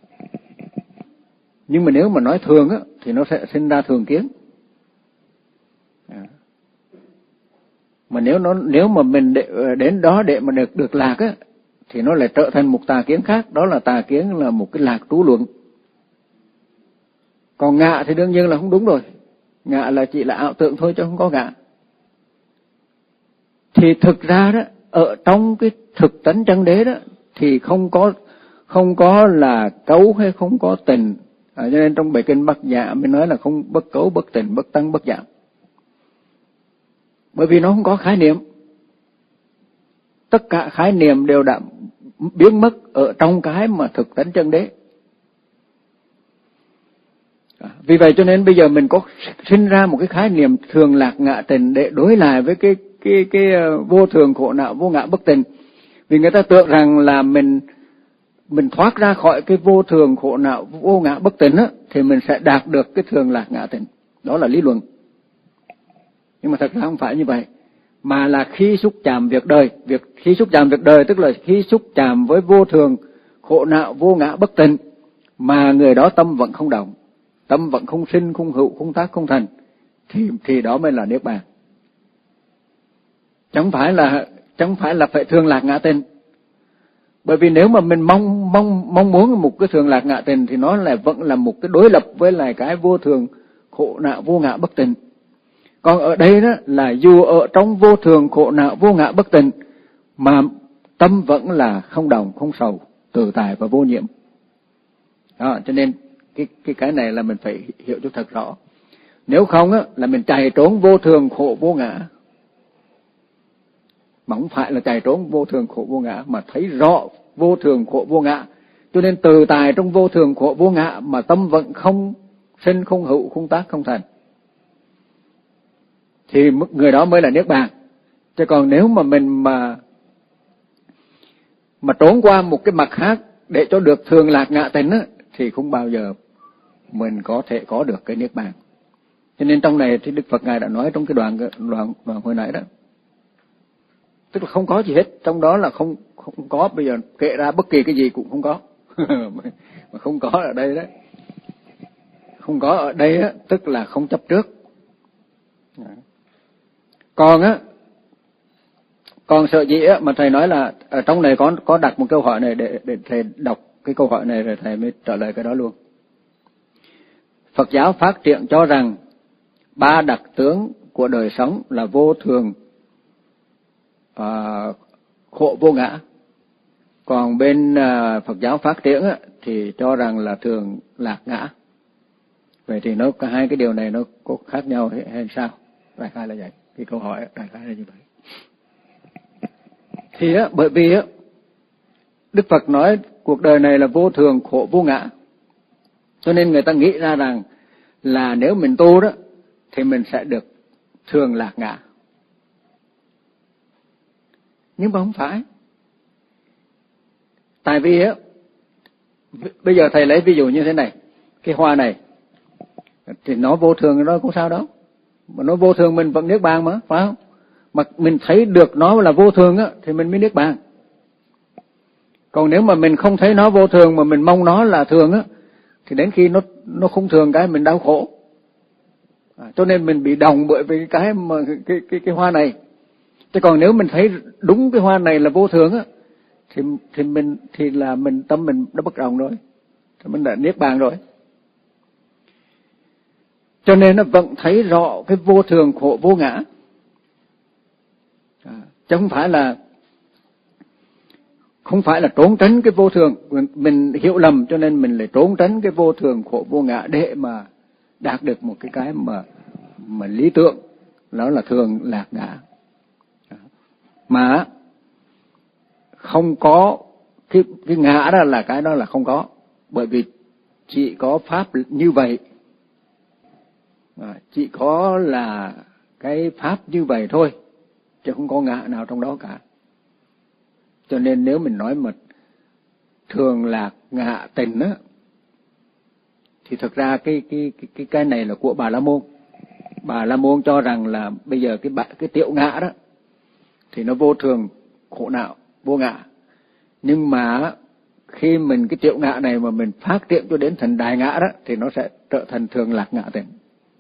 Nhưng mà nếu mà nói thường á thì nó sẽ sinh ra thường kiến. À. Mà nếu nó nếu mà mình để, đến đó để mà được được lạc á thì nó lại trở thành một tà kiến khác, đó là tà kiến là một cái lạc trú luận. Còn ngã thì đương nhiên là không đúng rồi. Ngã là chỉ là ảo tưởng thôi chứ không có ngã. Thì thực ra đó ở trong cái thực tánh chân đế đó thì không có không có là cấu hay không có tình. À, cho nên trong bài kinh Bát Nhã mới nói là không bất cấu, bất tình, bất tăng, bất giảm. Bởi vì nó không có khái niệm. Tất cả khái niệm đều đã biến mất ở trong cái mà thực tánh chân đế. À, vì vậy cho nên bây giờ mình có sinh ra một cái khái niệm thường lạc ngã tịnh để đối lại với cái cái cái vô thường khổ não vô ngã bất tịnh. Vì người ta tưởng rằng là mình mình thoát ra khỏi cái vô thường khổ não vô ngã bất tịnh á thì mình sẽ đạt được cái thường lạc ngã tịnh. Đó là lý luận. Nhưng mà thật ra không phải như vậy, mà là khi xúc chạm việc đời, việc khi xúc chạm việc đời tức là khi xúc chạm với vô thường khổ não vô ngã bất tịnh mà người đó tâm vẫn không động, tâm vẫn không sinh, không hữu, không tác, không thành, thì thì đó mới là niết bàn. Chẳng phải là chẳng phải là phải thường lạc ngã tịnh. Bởi vì nếu mà mình mong mong mong muốn một cái thường lạc ngã tịnh thì nó lại vẫn là một cái đối lập với lại cái vô thường khổ não vô ngã bất tịnh. Còn ở đây đó là dù ở trong vô thường khổ não vô ngã bất tịnh mà tâm vẫn là không động, không sầu, tự tại và vô nhiễm. Đó, cho nên cái cái cái này là mình phải hiểu cho thật rõ. Nếu không á là mình chạy trốn vô thường khổ vô ngã. Mà không phải là chạy trốn vô thường khổ vô ngã, mà thấy rõ vô thường khổ vô ngã. Cho nên từ tại trong vô thường khổ vô ngã mà tâm vẫn không sinh, không hữu, không tác, không thành, thì người đó mới là niết bàn. Chứ còn nếu mà mình mà mà trốn qua một cái mặt khác để cho được thường lạc ngã tịnh á, thì không bao giờ mình có thể có được cái niết bàn. Cho nên trong này thì Đức Phật Ngài đã nói trong cái đoạn đoạn đoạn hồi nãy đó, tức là không có gì hết, trong đó là không không có, bây giờ kể ra bất kỳ cái gì cũng không có. Mà không có ở đây đó, không có ở đây á, tức là không chấp trước. Còn á, còn sợ gì á mà thầy nói là ở trong này có có đặt một câu hỏi này để để thầy đọc cái câu hỏi này rồi thầy mới trả lời cái đó luôn. Phật giáo phát triển cho rằng ba đặc tướng của đời sống là vô thường, à, khổ vô ngã. Còn bên à, Phật giáo phát triển á, thì cho rằng là thường lạc ngã. Vậy thì nó cả hai cái điều này nó có khác nhau hay, hay sao? Đại khái là vậy. Cái câu hỏi đại khái là như vậy. Thì á, bởi vì á, Đức Phật nói cuộc đời này là vô thường khổ vô ngã, cho nên người ta nghĩ ra rằng là nếu mình tu đó thì mình sẽ được thường lạc ngã. Nhưng mà không phải. Tại vì á, bây giờ thầy lấy ví dụ như thế này, cái hoa này thì nó vô thường nó cũng sao đâu, mà nó vô thường mình vẫn niết bàn mà, phải không? Mà mình thấy được nó là vô thường á thì mình mới niết bàn. Còn nếu mà mình không thấy nó vô thường mà mình mong nó là thường á, thì đến khi nó nó không thường cái mình đau khổ. À, cho nên mình bị đồng bởi vì cái mà cái cái cái hoa này. Chứ còn nếu mình thấy đúng cái hoa này là vô thường á, thì thì mình thì là mình tâm mình đã bất đồng rồi, thì mình đã niết bàn rồi. Cho nên nó vẫn thấy rõ cái vô thường khổ vô ngã. À, chứ không phải là không phải là trốn tránh cái vô thường. Mình hiểu lầm cho nên mình lại trốn tránh cái vô thường khổ vô ngã để mà đạt được một cái cái mà mà lý tưởng, đó là thường lạc ngã. Mà không có cái cái ngã đó là cái đó là không có, bởi vì chỉ có pháp như vậy, à, chỉ có là cái pháp như vậy thôi, chứ không có ngã nào trong đó cả. Cho nên nếu mình nói mà thường lạc ngã tịnh á, thì thực ra cái cái cái cái cái này là của Bà La Môn. Bà La Môn cho rằng là bây giờ cái cái tiểu ngã đó thì nó vô thường, khổ não, vô ngã. Nhưng mà khi mình cái tiểu ngã này mà mình phát triển cho đến thành đại ngã đó thì nó sẽ trở thành thường lạc ngã tịnh.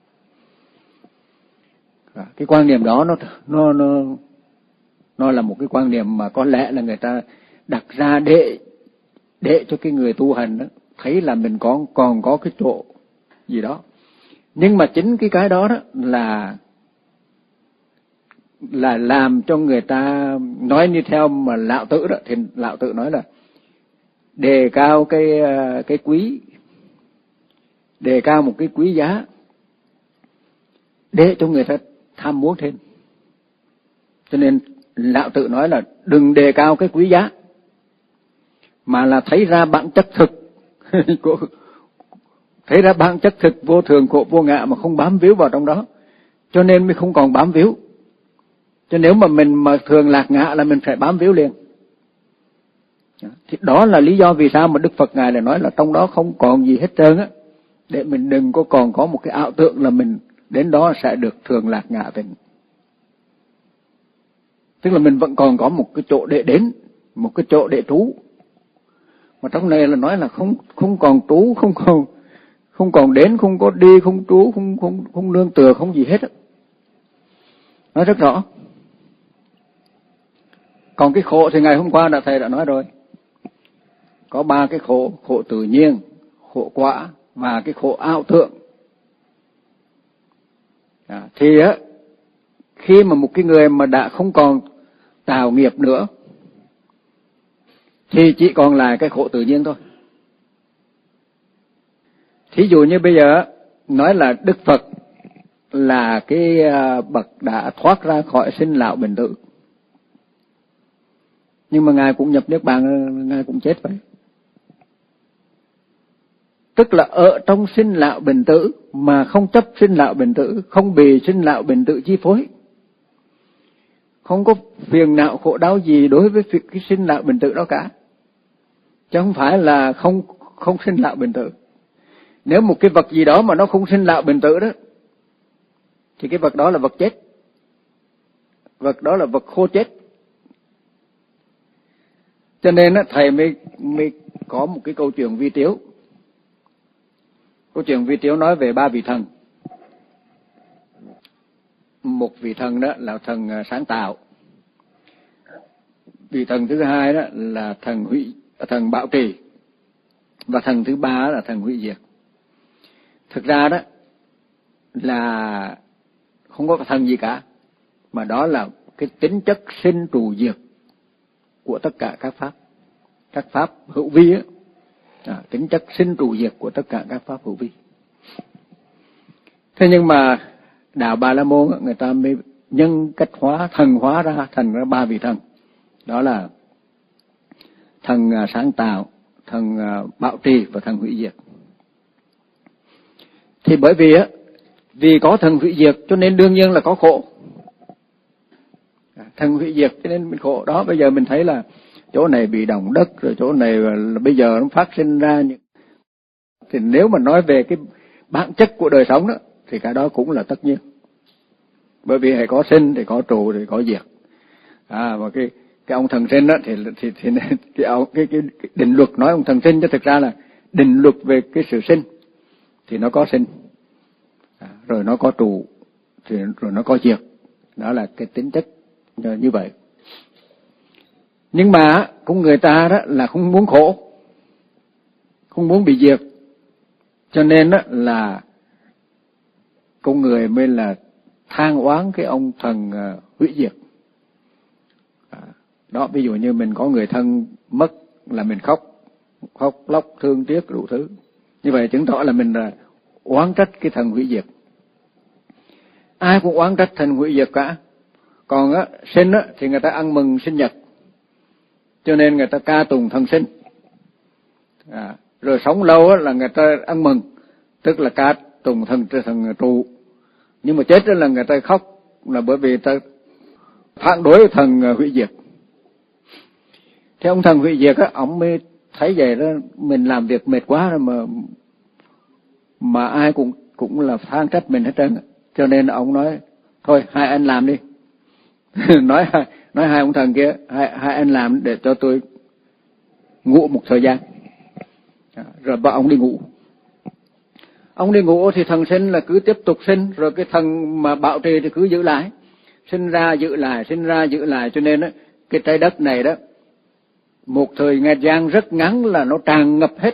Cái quan niệm đó nó nó nó nó là một cái quan niệm mà có lẽ là người ta đặt ra để để cho cái người tu hành đó thấy là mình còn còn có cái chỗ gì đó. Nhưng mà chính cái cái đó đó là là làm cho người ta nói như theo mà Lão Tử đó, thì Lão Tử nói là đề cao cái cái quý, đề cao một cái quý giá để cho người ta tham muốn thêm. Cho nên Lão Tử nói là đừng đề cao cái quý giá, mà là thấy ra bản chất thực của, thấy ra bản chất thực vô thường khổ vô ngã mà không bám víu vào trong đó, cho nên mới không còn bám víu. Cho nếu mà mình mà thường lạc ngã là mình phải bám víu liền. Thì đó là lý do vì sao mà Đức Phật Ngài lại nói là trong đó không còn gì hết trơn á, để mình đừng có còn có một cái ảo tưởng là mình đến đó sẽ được thường lạc ngã tịnh. Tức là mình vẫn còn có một cái chỗ để đến, một cái chỗ để trú. Mà trong này là nói là không không còn trú, không còn không còn đến, không có đi, không trú, không không không nương tựa, không gì hết á. Nói rất rõ. Còn cái khổ thì ngày hôm qua đã thầy đã nói rồi. Có ba cái khổ: khổ tự nhiên, khổ quả và cái khổ ảo tưởng. À, thì á, khi mà một cái người mà đã không còn tạo nghiệp nữa thì chỉ còn là cái khổ tự nhiên thôi. Thí dụ như bây giờ nói là Đức Phật là cái bậc đã thoát ra khỏi sinh lão bệnh tử, nhưng mà Ngài cũng nhập Niết Bàn, Ngài cũng chết vậy. Tức là ở trong sinh lão bệnh tử mà không chấp sinh lão bệnh tử, không bị sinh lão bệnh tử chi phối, không có phiền não khổ đau gì đối với cái sinh lão bệnh tử đó cả, chứ không phải là không không sinh lão bệnh tử. Nếu một cái vật gì đó mà nó không sinh lão bệnh tử đó, thì cái vật đó là vật chết, vật đó là vật khô chết. Cho nên á, thầy mới mới có một cái câu chuyện vi tiếu. Câu chuyện vi tiếu nói về ba vị thần. Một vị thần đó là thần sáng tạo, vị thần thứ hai đó là thần hủy, thần bảo trì, và thần thứ ba là thần hủy diệt. Thực ra đó là không có thần gì cả, mà đó là cái tính chất sinh trụ diệt của tất cả các pháp, các pháp hữu vi á, à, tính chất sinh trụ diệt của tất cả các pháp hữu vi. Thế nhưng mà đạo Bà La Môn người ta mới nhân cách hóa, thần hóa ra thành ra ba vị thần, đó là thần sáng tạo, thần bảo trì và thần hủy diệt. Thì bởi vì á, vì có thần hủy diệt cho nên đương nhiên là có khổ. Thần hủy diệt cho nên mình khổ. Đó, bây giờ mình thấy là chỗ này bị động đất, rồi chỗ này là bây giờ nó phát sinh ra những... Thì nếu mà nói về cái bản chất của đời sống đó, thì cái đó cũng là tất nhiên. Bởi vì hãy có sinh thì có trụ thì có diệt. À, và cái cái ông thần sinh đó thì thì, thì cái, ông, cái, cái, cái định luật nói ông thần sinh, chứ thực ra là định luật về cái sự sinh thì nó có sinh, à, rồi nó có trụ, thì rồi nó có diệt. Đó là cái tính chất như vậy. Nhưng mà cũng người ta đó là không muốn khổ, không muốn bị diệt, cho nên đó là con người mới là than oán cái ông thần uh, hủy diệt. À, đó, ví dụ như mình có người thân mất là mình khóc, khóc lóc thương tiếc đủ thứ. Như vậy chứng tỏ là mình là oán trách cái thần hủy diệt. Ai cũng oán trách thần hủy diệt cả. Còn á, sinh á, thì người ta ăn mừng sinh nhật, cho nên người ta ca tùng thần sinh. À, rồi sống lâu á, là người ta ăn mừng, tức là ca tùng thần thần trụ. Nhưng mà chết đó là người ta khóc, là bởi vì người ta phản đối thần hủy diệt. Thế ông thần hủy diệt á, ông mới thấy vậy đó, mình làm việc mệt quá rồi mà mà ai cũng cũng là than trách mình hết trơn. Cho nên ông nói thôi hai anh làm đi. nói nói hai ông thần kia, hai hai anh làm để cho tôi ngủ một thời gian. À, rồi bảo ông đi ngủ. Ông đi ngủ thì thần sinh là cứ tiếp tục sinh, rồi cái thần mà bảo trì thì cứ giữ lại, sinh ra giữ lại, sinh ra giữ lại. Cho nên đó, cái trái đất này đó, một thời gian rất ngắn là nó tràn ngập hết,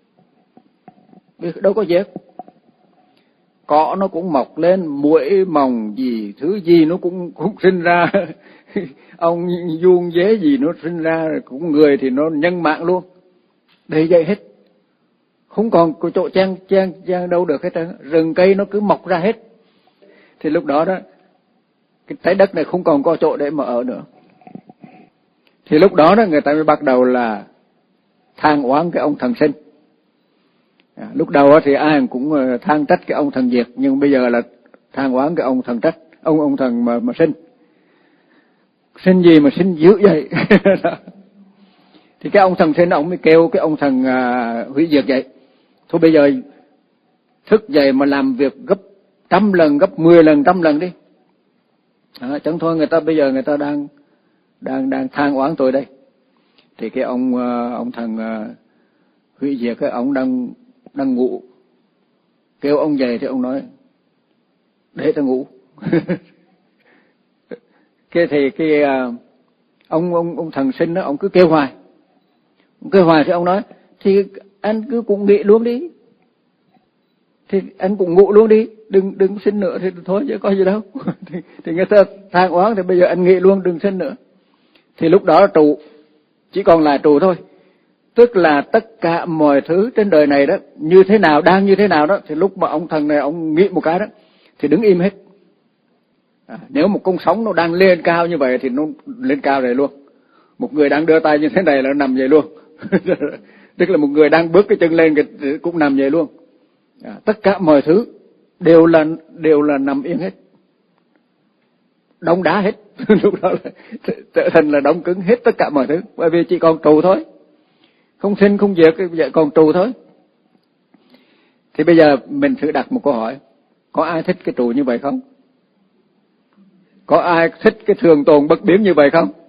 đâu có diệt. Cỏ nó cũng mọc lên, muỗi mòng gì, thứ gì nó cũng cũng sinh ra. Ông vuông dế gì nó sinh ra, cũng người thì nó nhân mạng luôn. Đầy vậy hết. Không còn có chỗ chen chen chen đâu được hết trơn. Rừng cây nó cứ mọc ra hết. Thì lúc đó đó, cái trái đất này không còn có chỗ để mà ở nữa. Thì lúc đó đó người ta mới bắt đầu là than oán cái ông thần sinh. À, lúc đầu thì ai cũng than trách cái ông thần diệt, nhưng bây giờ là than oán cái ông thần trách, ông ông thần mà mà sinh. Sinh gì mà sinh dữ vậy? Thì cái ông thần sinh ông mới kêu cái ông thần à, hủy diệt vậy. Thôi bây giờ thức dậy mà làm việc gấp trăm lần, gấp mười lần, trăm lần đi. À, chẳng thôi người ta bây giờ người ta đang đang đang than oán tôi đây. Thì cái ông ông thần uh, hủy diệt cái ông đang đang ngủ, kêu ông dậy thì ông nói để ta ngủ. Cái thì cái uh, ông ông ông thần sinh đó, ông cứ kêu hoài, ông kêu hoài thì ông nói thì anh cứ cũng nghỉ luôn đi, thì anh cũng ngủ luôn đi, đừng đừng sinh nữa thì thôi chứ có gì đâu. thì, thì người ta than oán thì bây giờ anh nghỉ luôn, đừng sinh nữa. Thì lúc đó trụ chỉ còn lại trụ thôi, Tức là tất cả mọi thứ trên đời này đó, như thế nào, đang như thế nào đó, thì lúc mà ông thần này ông nghĩ một cái đó, thì đứng im hết. À, nếu một con sóng nó đang lên cao như vậy thì nó lên cao rồi luôn. Một người đang đưa tay như thế này là nó nằm vậy luôn. Tức là một người đang bước cái chân lên cũng nằm vậy luôn. À, tất cả mọi thứ đều là đều là nằm yên hết, đóng đá hết. Lúc đó là trở thành là đóng cứng hết tất cả mọi thứ, bởi vì chỉ còn trụ thôi, không sinh không diệt, vậy còn trụ thôi. Thì bây giờ mình thử đặt một câu hỏi, có ai thích cái trụ như vậy không? Có ai thích cái thường tồn bất biến như vậy không?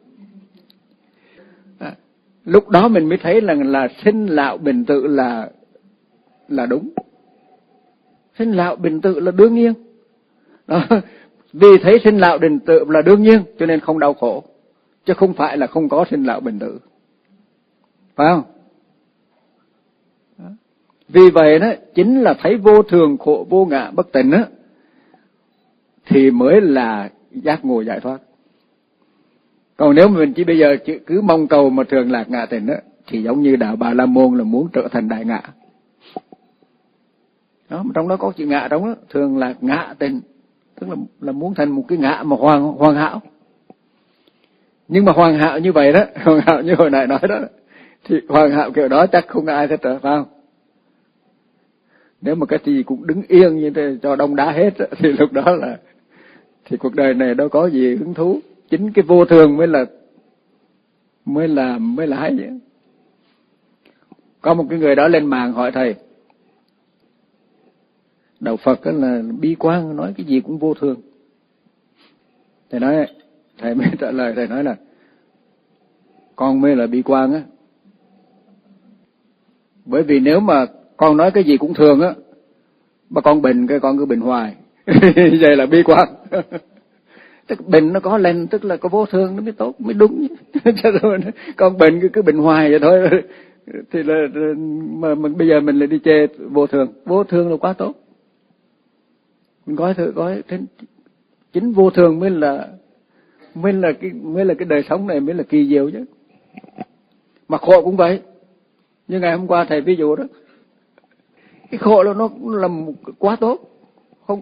À, lúc đó mình mới thấy rằng là, là sinh lão bình tự là là đúng. Sinh lão bình tự là đương nhiên. Đó. Vì thấy sinh lão bình tự là đương nhiên cho nên không đau khổ, chứ không phải là không có sinh lão bình tự. Phải không? Đó. Vì vậy đó, chính là thấy vô thường khổ vô ngã bất tịnh đó, thì mới là giác ngộ giải thoát. Còn nếu mà mình chỉ bây giờ chỉ cứ mong cầu mà thường lạc ngã tịnh đó, thì giống như đạo Bà La Môn là muốn trở thành đại ngã. Đó, trong đó có chữ ngã trong đó, thường lạc ngã tịnh, tức là là muốn thành một cái ngã mà hoàn hoàn hảo. Nhưng mà hoàn hảo như vậy đó, hoàn hảo như hồi nãy nói đó, thì hoàn hảo kiểu đó chắc không ai thích rồi, phải không? Nếu mà cái gì cũng đứng yên như thế cho đông đá hết thì lúc đó là thì cuộc đời này đâu có gì hứng thú. Chính cái vô thường mới là mới là mới là hay vậy. Có một cái người đó lên mạng hỏi thầy, đạo Phật là bi quan, nói cái gì cũng vô thường. Thầy nói, thầy mới trả lời, thầy nói là con mới là bi quan á. Bởi vì nếu mà con nói cái gì cũng thường á, mà con bệnh cái con cứ bệnh hoài, vậy là bi quan. Tức bệnh nó có lành, tức là có vô thường nó mới tốt, mới đúng. Con bệnh cứ, cứ bệnh hoài vậy thôi. Thì là mà mình bây giờ mình lại đi chê vô thường, vô thường là quá tốt. Mình coi thử coi, chính vô thường mới là mới là cái mới là cái đời sống này mới là kỳ diệu chứ. Mà khổ cũng vậy. Như ngày hôm qua thầy ví dụ đó, cái khổ là nó là quá tốt, không.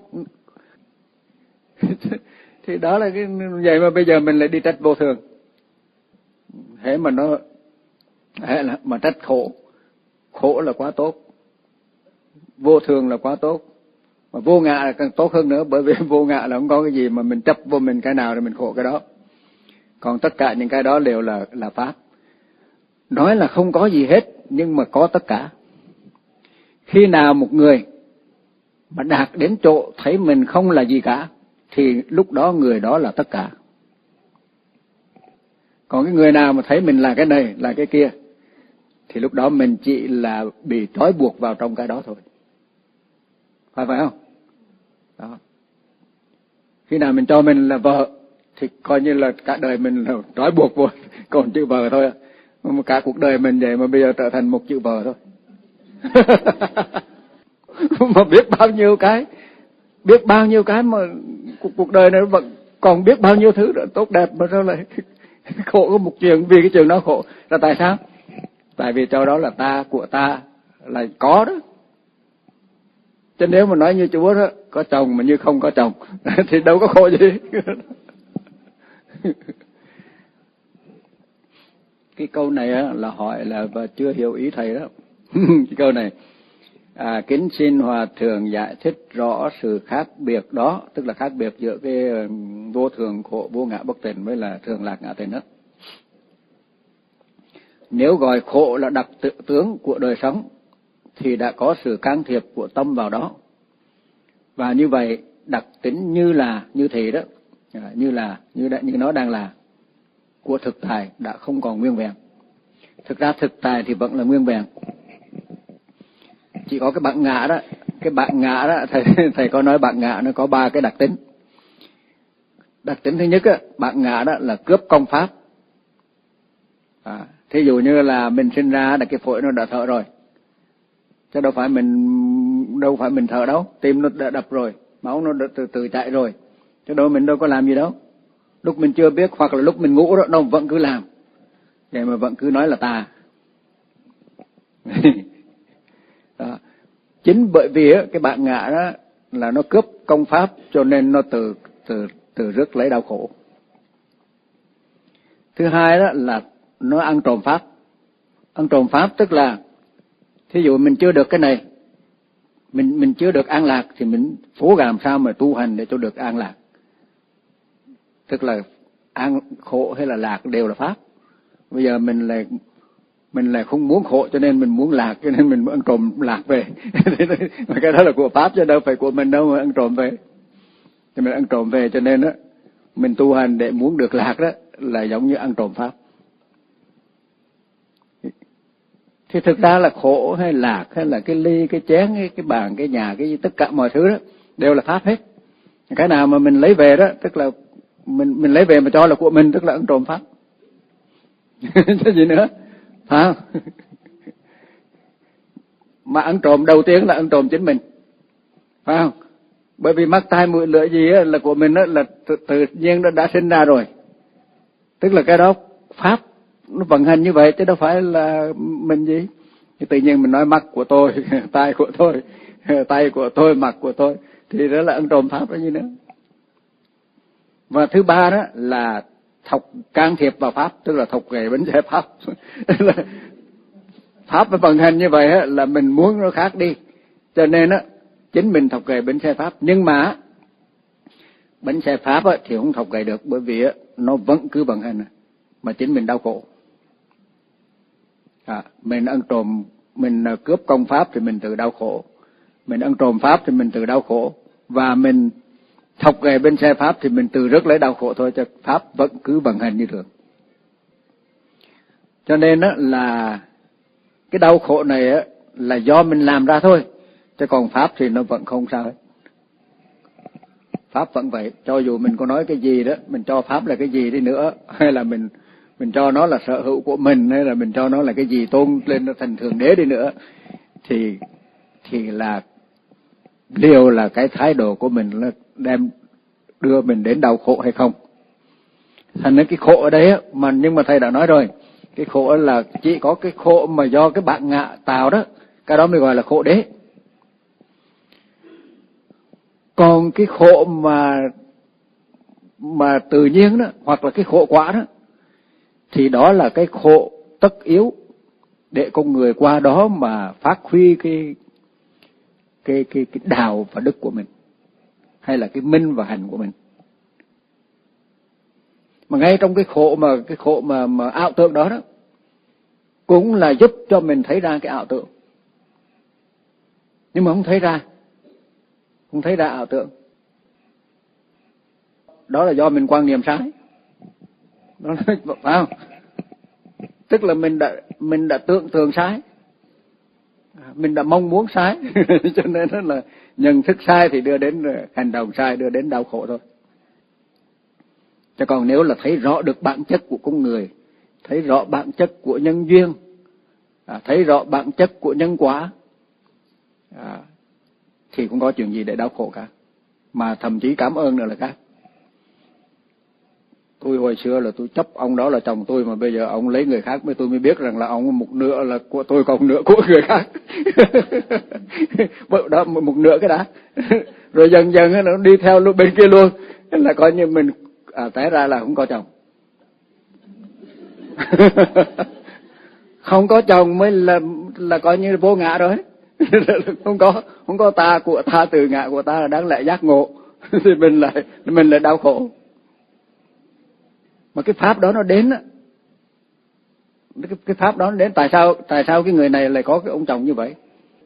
Thì đó là cái vậy mà bây giờ mình lại đi trách vô thường. Thế mà nó thế là mà trách khổ, khổ là quá tốt, vô thường là quá tốt, mà vô ngã là càng tốt hơn nữa, bởi vì vô ngã là không có cái gì mà mình chấp vô mình cái nào thì mình khổ cái đó. Còn tất cả những cái đó đều là là pháp. Nói là không có gì hết nhưng mà có tất cả. Khi nào một người mà đạt đến chỗ thấy mình không là gì cả thì lúc đó người đó là tất cả. Còn cái người nào mà thấy mình là cái này, là cái kia thì lúc đó mình chỉ là bị trói buộc vào trong cái đó thôi. Phải phải không? Đó. Khi nào mình cho mình là vợ thì coi như là cả đời mình là trói buộc vô còn chữ vợ thôi. Mà cả cuộc đời mình vậy mà bây giờ trở thành một chữ vợ thôi. Mà biết bao nhiêu cái, biết bao nhiêu cái mà cuộc, cuộc đời này vẫn còn biết bao nhiêu thứ tốt đẹp mà sao lại khổ có một chuyện, vì cái chuyện đó khổ là tại sao? Tại vì cho đó là ta, của ta là có đó. Chứ nếu mà nói như Chúa đó, có chồng mà như không có chồng thì đâu có khổ gì. Cái câu này á, là hỏi là và chưa hiểu ý thầy đó. Cái câu này, à, kính xin Hòa Thượng giải thích rõ sự khác biệt đó, tức là khác biệt giữa cái vô thường khổ vô ngã bất tịnh với là thường lạc ngã tịnh đó. Nếu gọi khổ là đặc tự tướng của đời sống thì đã có sự can thiệp của tâm vào đó. Và như vậy đặc tính như là như thế đó, à, như là như đã, như nó đang là của thực tại đã không còn nguyên vẹn. Thực ra thực tại thì vẫn là nguyên vẹn. Chỉ có cái bản ngã đó, cái bản ngã đó thầy thầy có nói bản ngã nó có ba cái đặc tính. Đặc tính thứ nhất á, bản ngã đó là cướp công pháp. À, thí dụ như là mình sinh ra là cái phổi nó đã thở rồi, chứ đâu phải mình đâu phải mình thở đâu, tim nó đã đập rồi, máu nó đã từ từ chạy rồi, chứ đâu mình đâu có làm gì đâu. Lúc mình chưa biết hoặc là lúc mình ngủ đó nó vẫn cứ làm, vậy mà vẫn cứ nói là ta. Đó. Chính bởi vì cái bạn ngạ đó là nó cướp công pháp, cho nên nó từ từ từ rước lấy đau khổ. Thứ hai đó là nó ăn trộm pháp. Ăn trộm pháp tức là thí dụ mình chưa được cái này, mình mình chưa được an lạc thì mình cố làm sao mà tu hành để cho được an lạc. Tức là an khổ hay là lạc đều là pháp. Bây giờ mình lại mình lại không muốn khổ cho nên mình muốn lạc, cho nên mình ăn trộm lạc về. Mà cái đó là của pháp chứ đâu phải của mình đâu mà ăn trộm về. Thì mình ăn trộm về cho nên đó mình tu hành để muốn được lạc đó là giống như ăn trộm pháp. Thì thực ra là khổ hay lạc hay là cái ly, cái chén, cái, cái bàn, cái nhà, cái tất cả mọi thứ đó đều là pháp hết. Cái nào mà mình lấy về đó tức là mình mình lấy về mà cho là của mình, tức là ăn trộm pháp. Cái gì nữa? Phải không? Mà ăn trộm đầu tiên là ăn trộm chính mình. Phải không? Bởi vì mắt tai mũi lưỡi gì là của mình đó là tự, tự nhiên nó đã sinh ra rồi. Tức là cái đó pháp nó vận hành như vậy chứ đâu phải là mình gì. Thì tự nhiên mình nói mắt của tôi, tai của tôi, tay của tôi, mặt của tôi, thì đó là ăn trộm pháp đó gì nữa. Và thứ ba đó là thọc can thiệp vào pháp, tức là thọc ghệ bánh xe pháp. Pháp nó vận hành như vậy á, là mình muốn nó khác đi, cho nên á chính mình thọc ghệ bánh xe pháp. Nhưng mà bánh xe pháp á, thì không thọc ghệ được, bởi vì á, nó vẫn cứ vận hành mà chính mình đau khổ. À, mình ăn trộm, mình cướp công pháp thì mình tự đau khổ, mình ăn trộm pháp thì mình tự đau khổ, và mình thọc ghệ bên xe pháp thì mình tự rước lấy đau khổ thôi, cho pháp vẫn cứ vận hành như thường. Cho nên á là cái đau khổ này á là do mình làm ra thôi, chứ còn pháp thì nó vẫn không sao hết. Pháp vẫn vậy, cho dù mình có nói cái gì đó, mình cho pháp là cái gì đi nữa, hay là mình mình cho nó là sở hữu của mình, hay là mình cho nó là cái gì tôn lên nó thành thượng đế đi nữa, thì thì là điều là cái thái độ của mình là đem đưa mình đến đau khổ hay không. Thành ra cái khổ ở đây á, mà nhưng mà thầy đã nói rồi, cái khổ là chỉ có cái khổ mà do cái bạn ngạ tạo đó, cái đó mới gọi là khổ đế. Còn cái khổ mà mà tự nhiên đó, hoặc là cái khổ quả đó, thì đó là cái khổ tất yếu để con người qua đó mà phát huy cái cái cái cái đạo và đức của mình, hay là cái minh và hành của mình. Mà ngay trong cái khổ mà cái khổ mà mà ảo tưởng đó đó cũng là giúp cho mình thấy ra cái ảo tưởng. Nhưng mà không thấy ra, không thấy ra ảo tưởng. Đó là do mình quan niệm sai. Đó là, phải không? Tức là mình đã mình đã tưởng tượng sai, mình đã mong muốn sai, cho nên đó là nhận thức sai thì đưa đến hành động sai, đưa đến đau khổ thôi. Chứ còn nếu là thấy rõ được bản chất của con người, thấy rõ bản chất của nhân duyên, à, thấy rõ bản chất của nhân quả, à, thì không có chuyện gì để đau khổ cả, mà thậm chí cảm ơn nữa là khác. Tôi hồi xưa là tôi chấp ông đó là chồng tôi, mà bây giờ ông lấy người khác mới tôi mới biết rằng là ông một nửa là của tôi, còn một nửa của người khác. Đó, một nửa cái đã. Rồi dần dần nó đi theo lúc bên kia luôn, là coi như mình à, té ra là không có chồng. Không có chồng mới là là coi như vô ngã rồi. Không có không có ta của ta, từ ngã của ta là đáng lẽ giác ngộ. Thì mình lại mình lại đau khổ. Mà cái pháp đó nó đến á, cái, cái pháp đó nó đến, tại sao tại sao cái người này lại có cái ông chồng như vậy?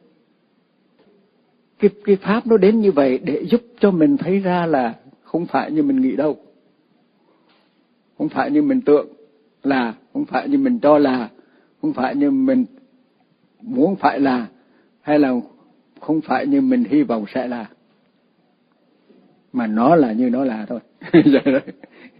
Cái cái pháp nó đến như vậy để giúp cho mình thấy ra là không phải như mình nghĩ đâu, không phải như mình tưởng là, không phải như mình cho là, không phải như mình muốn phải là, hay là không phải như mình hy vọng sẽ là, mà nó là như nó là thôi.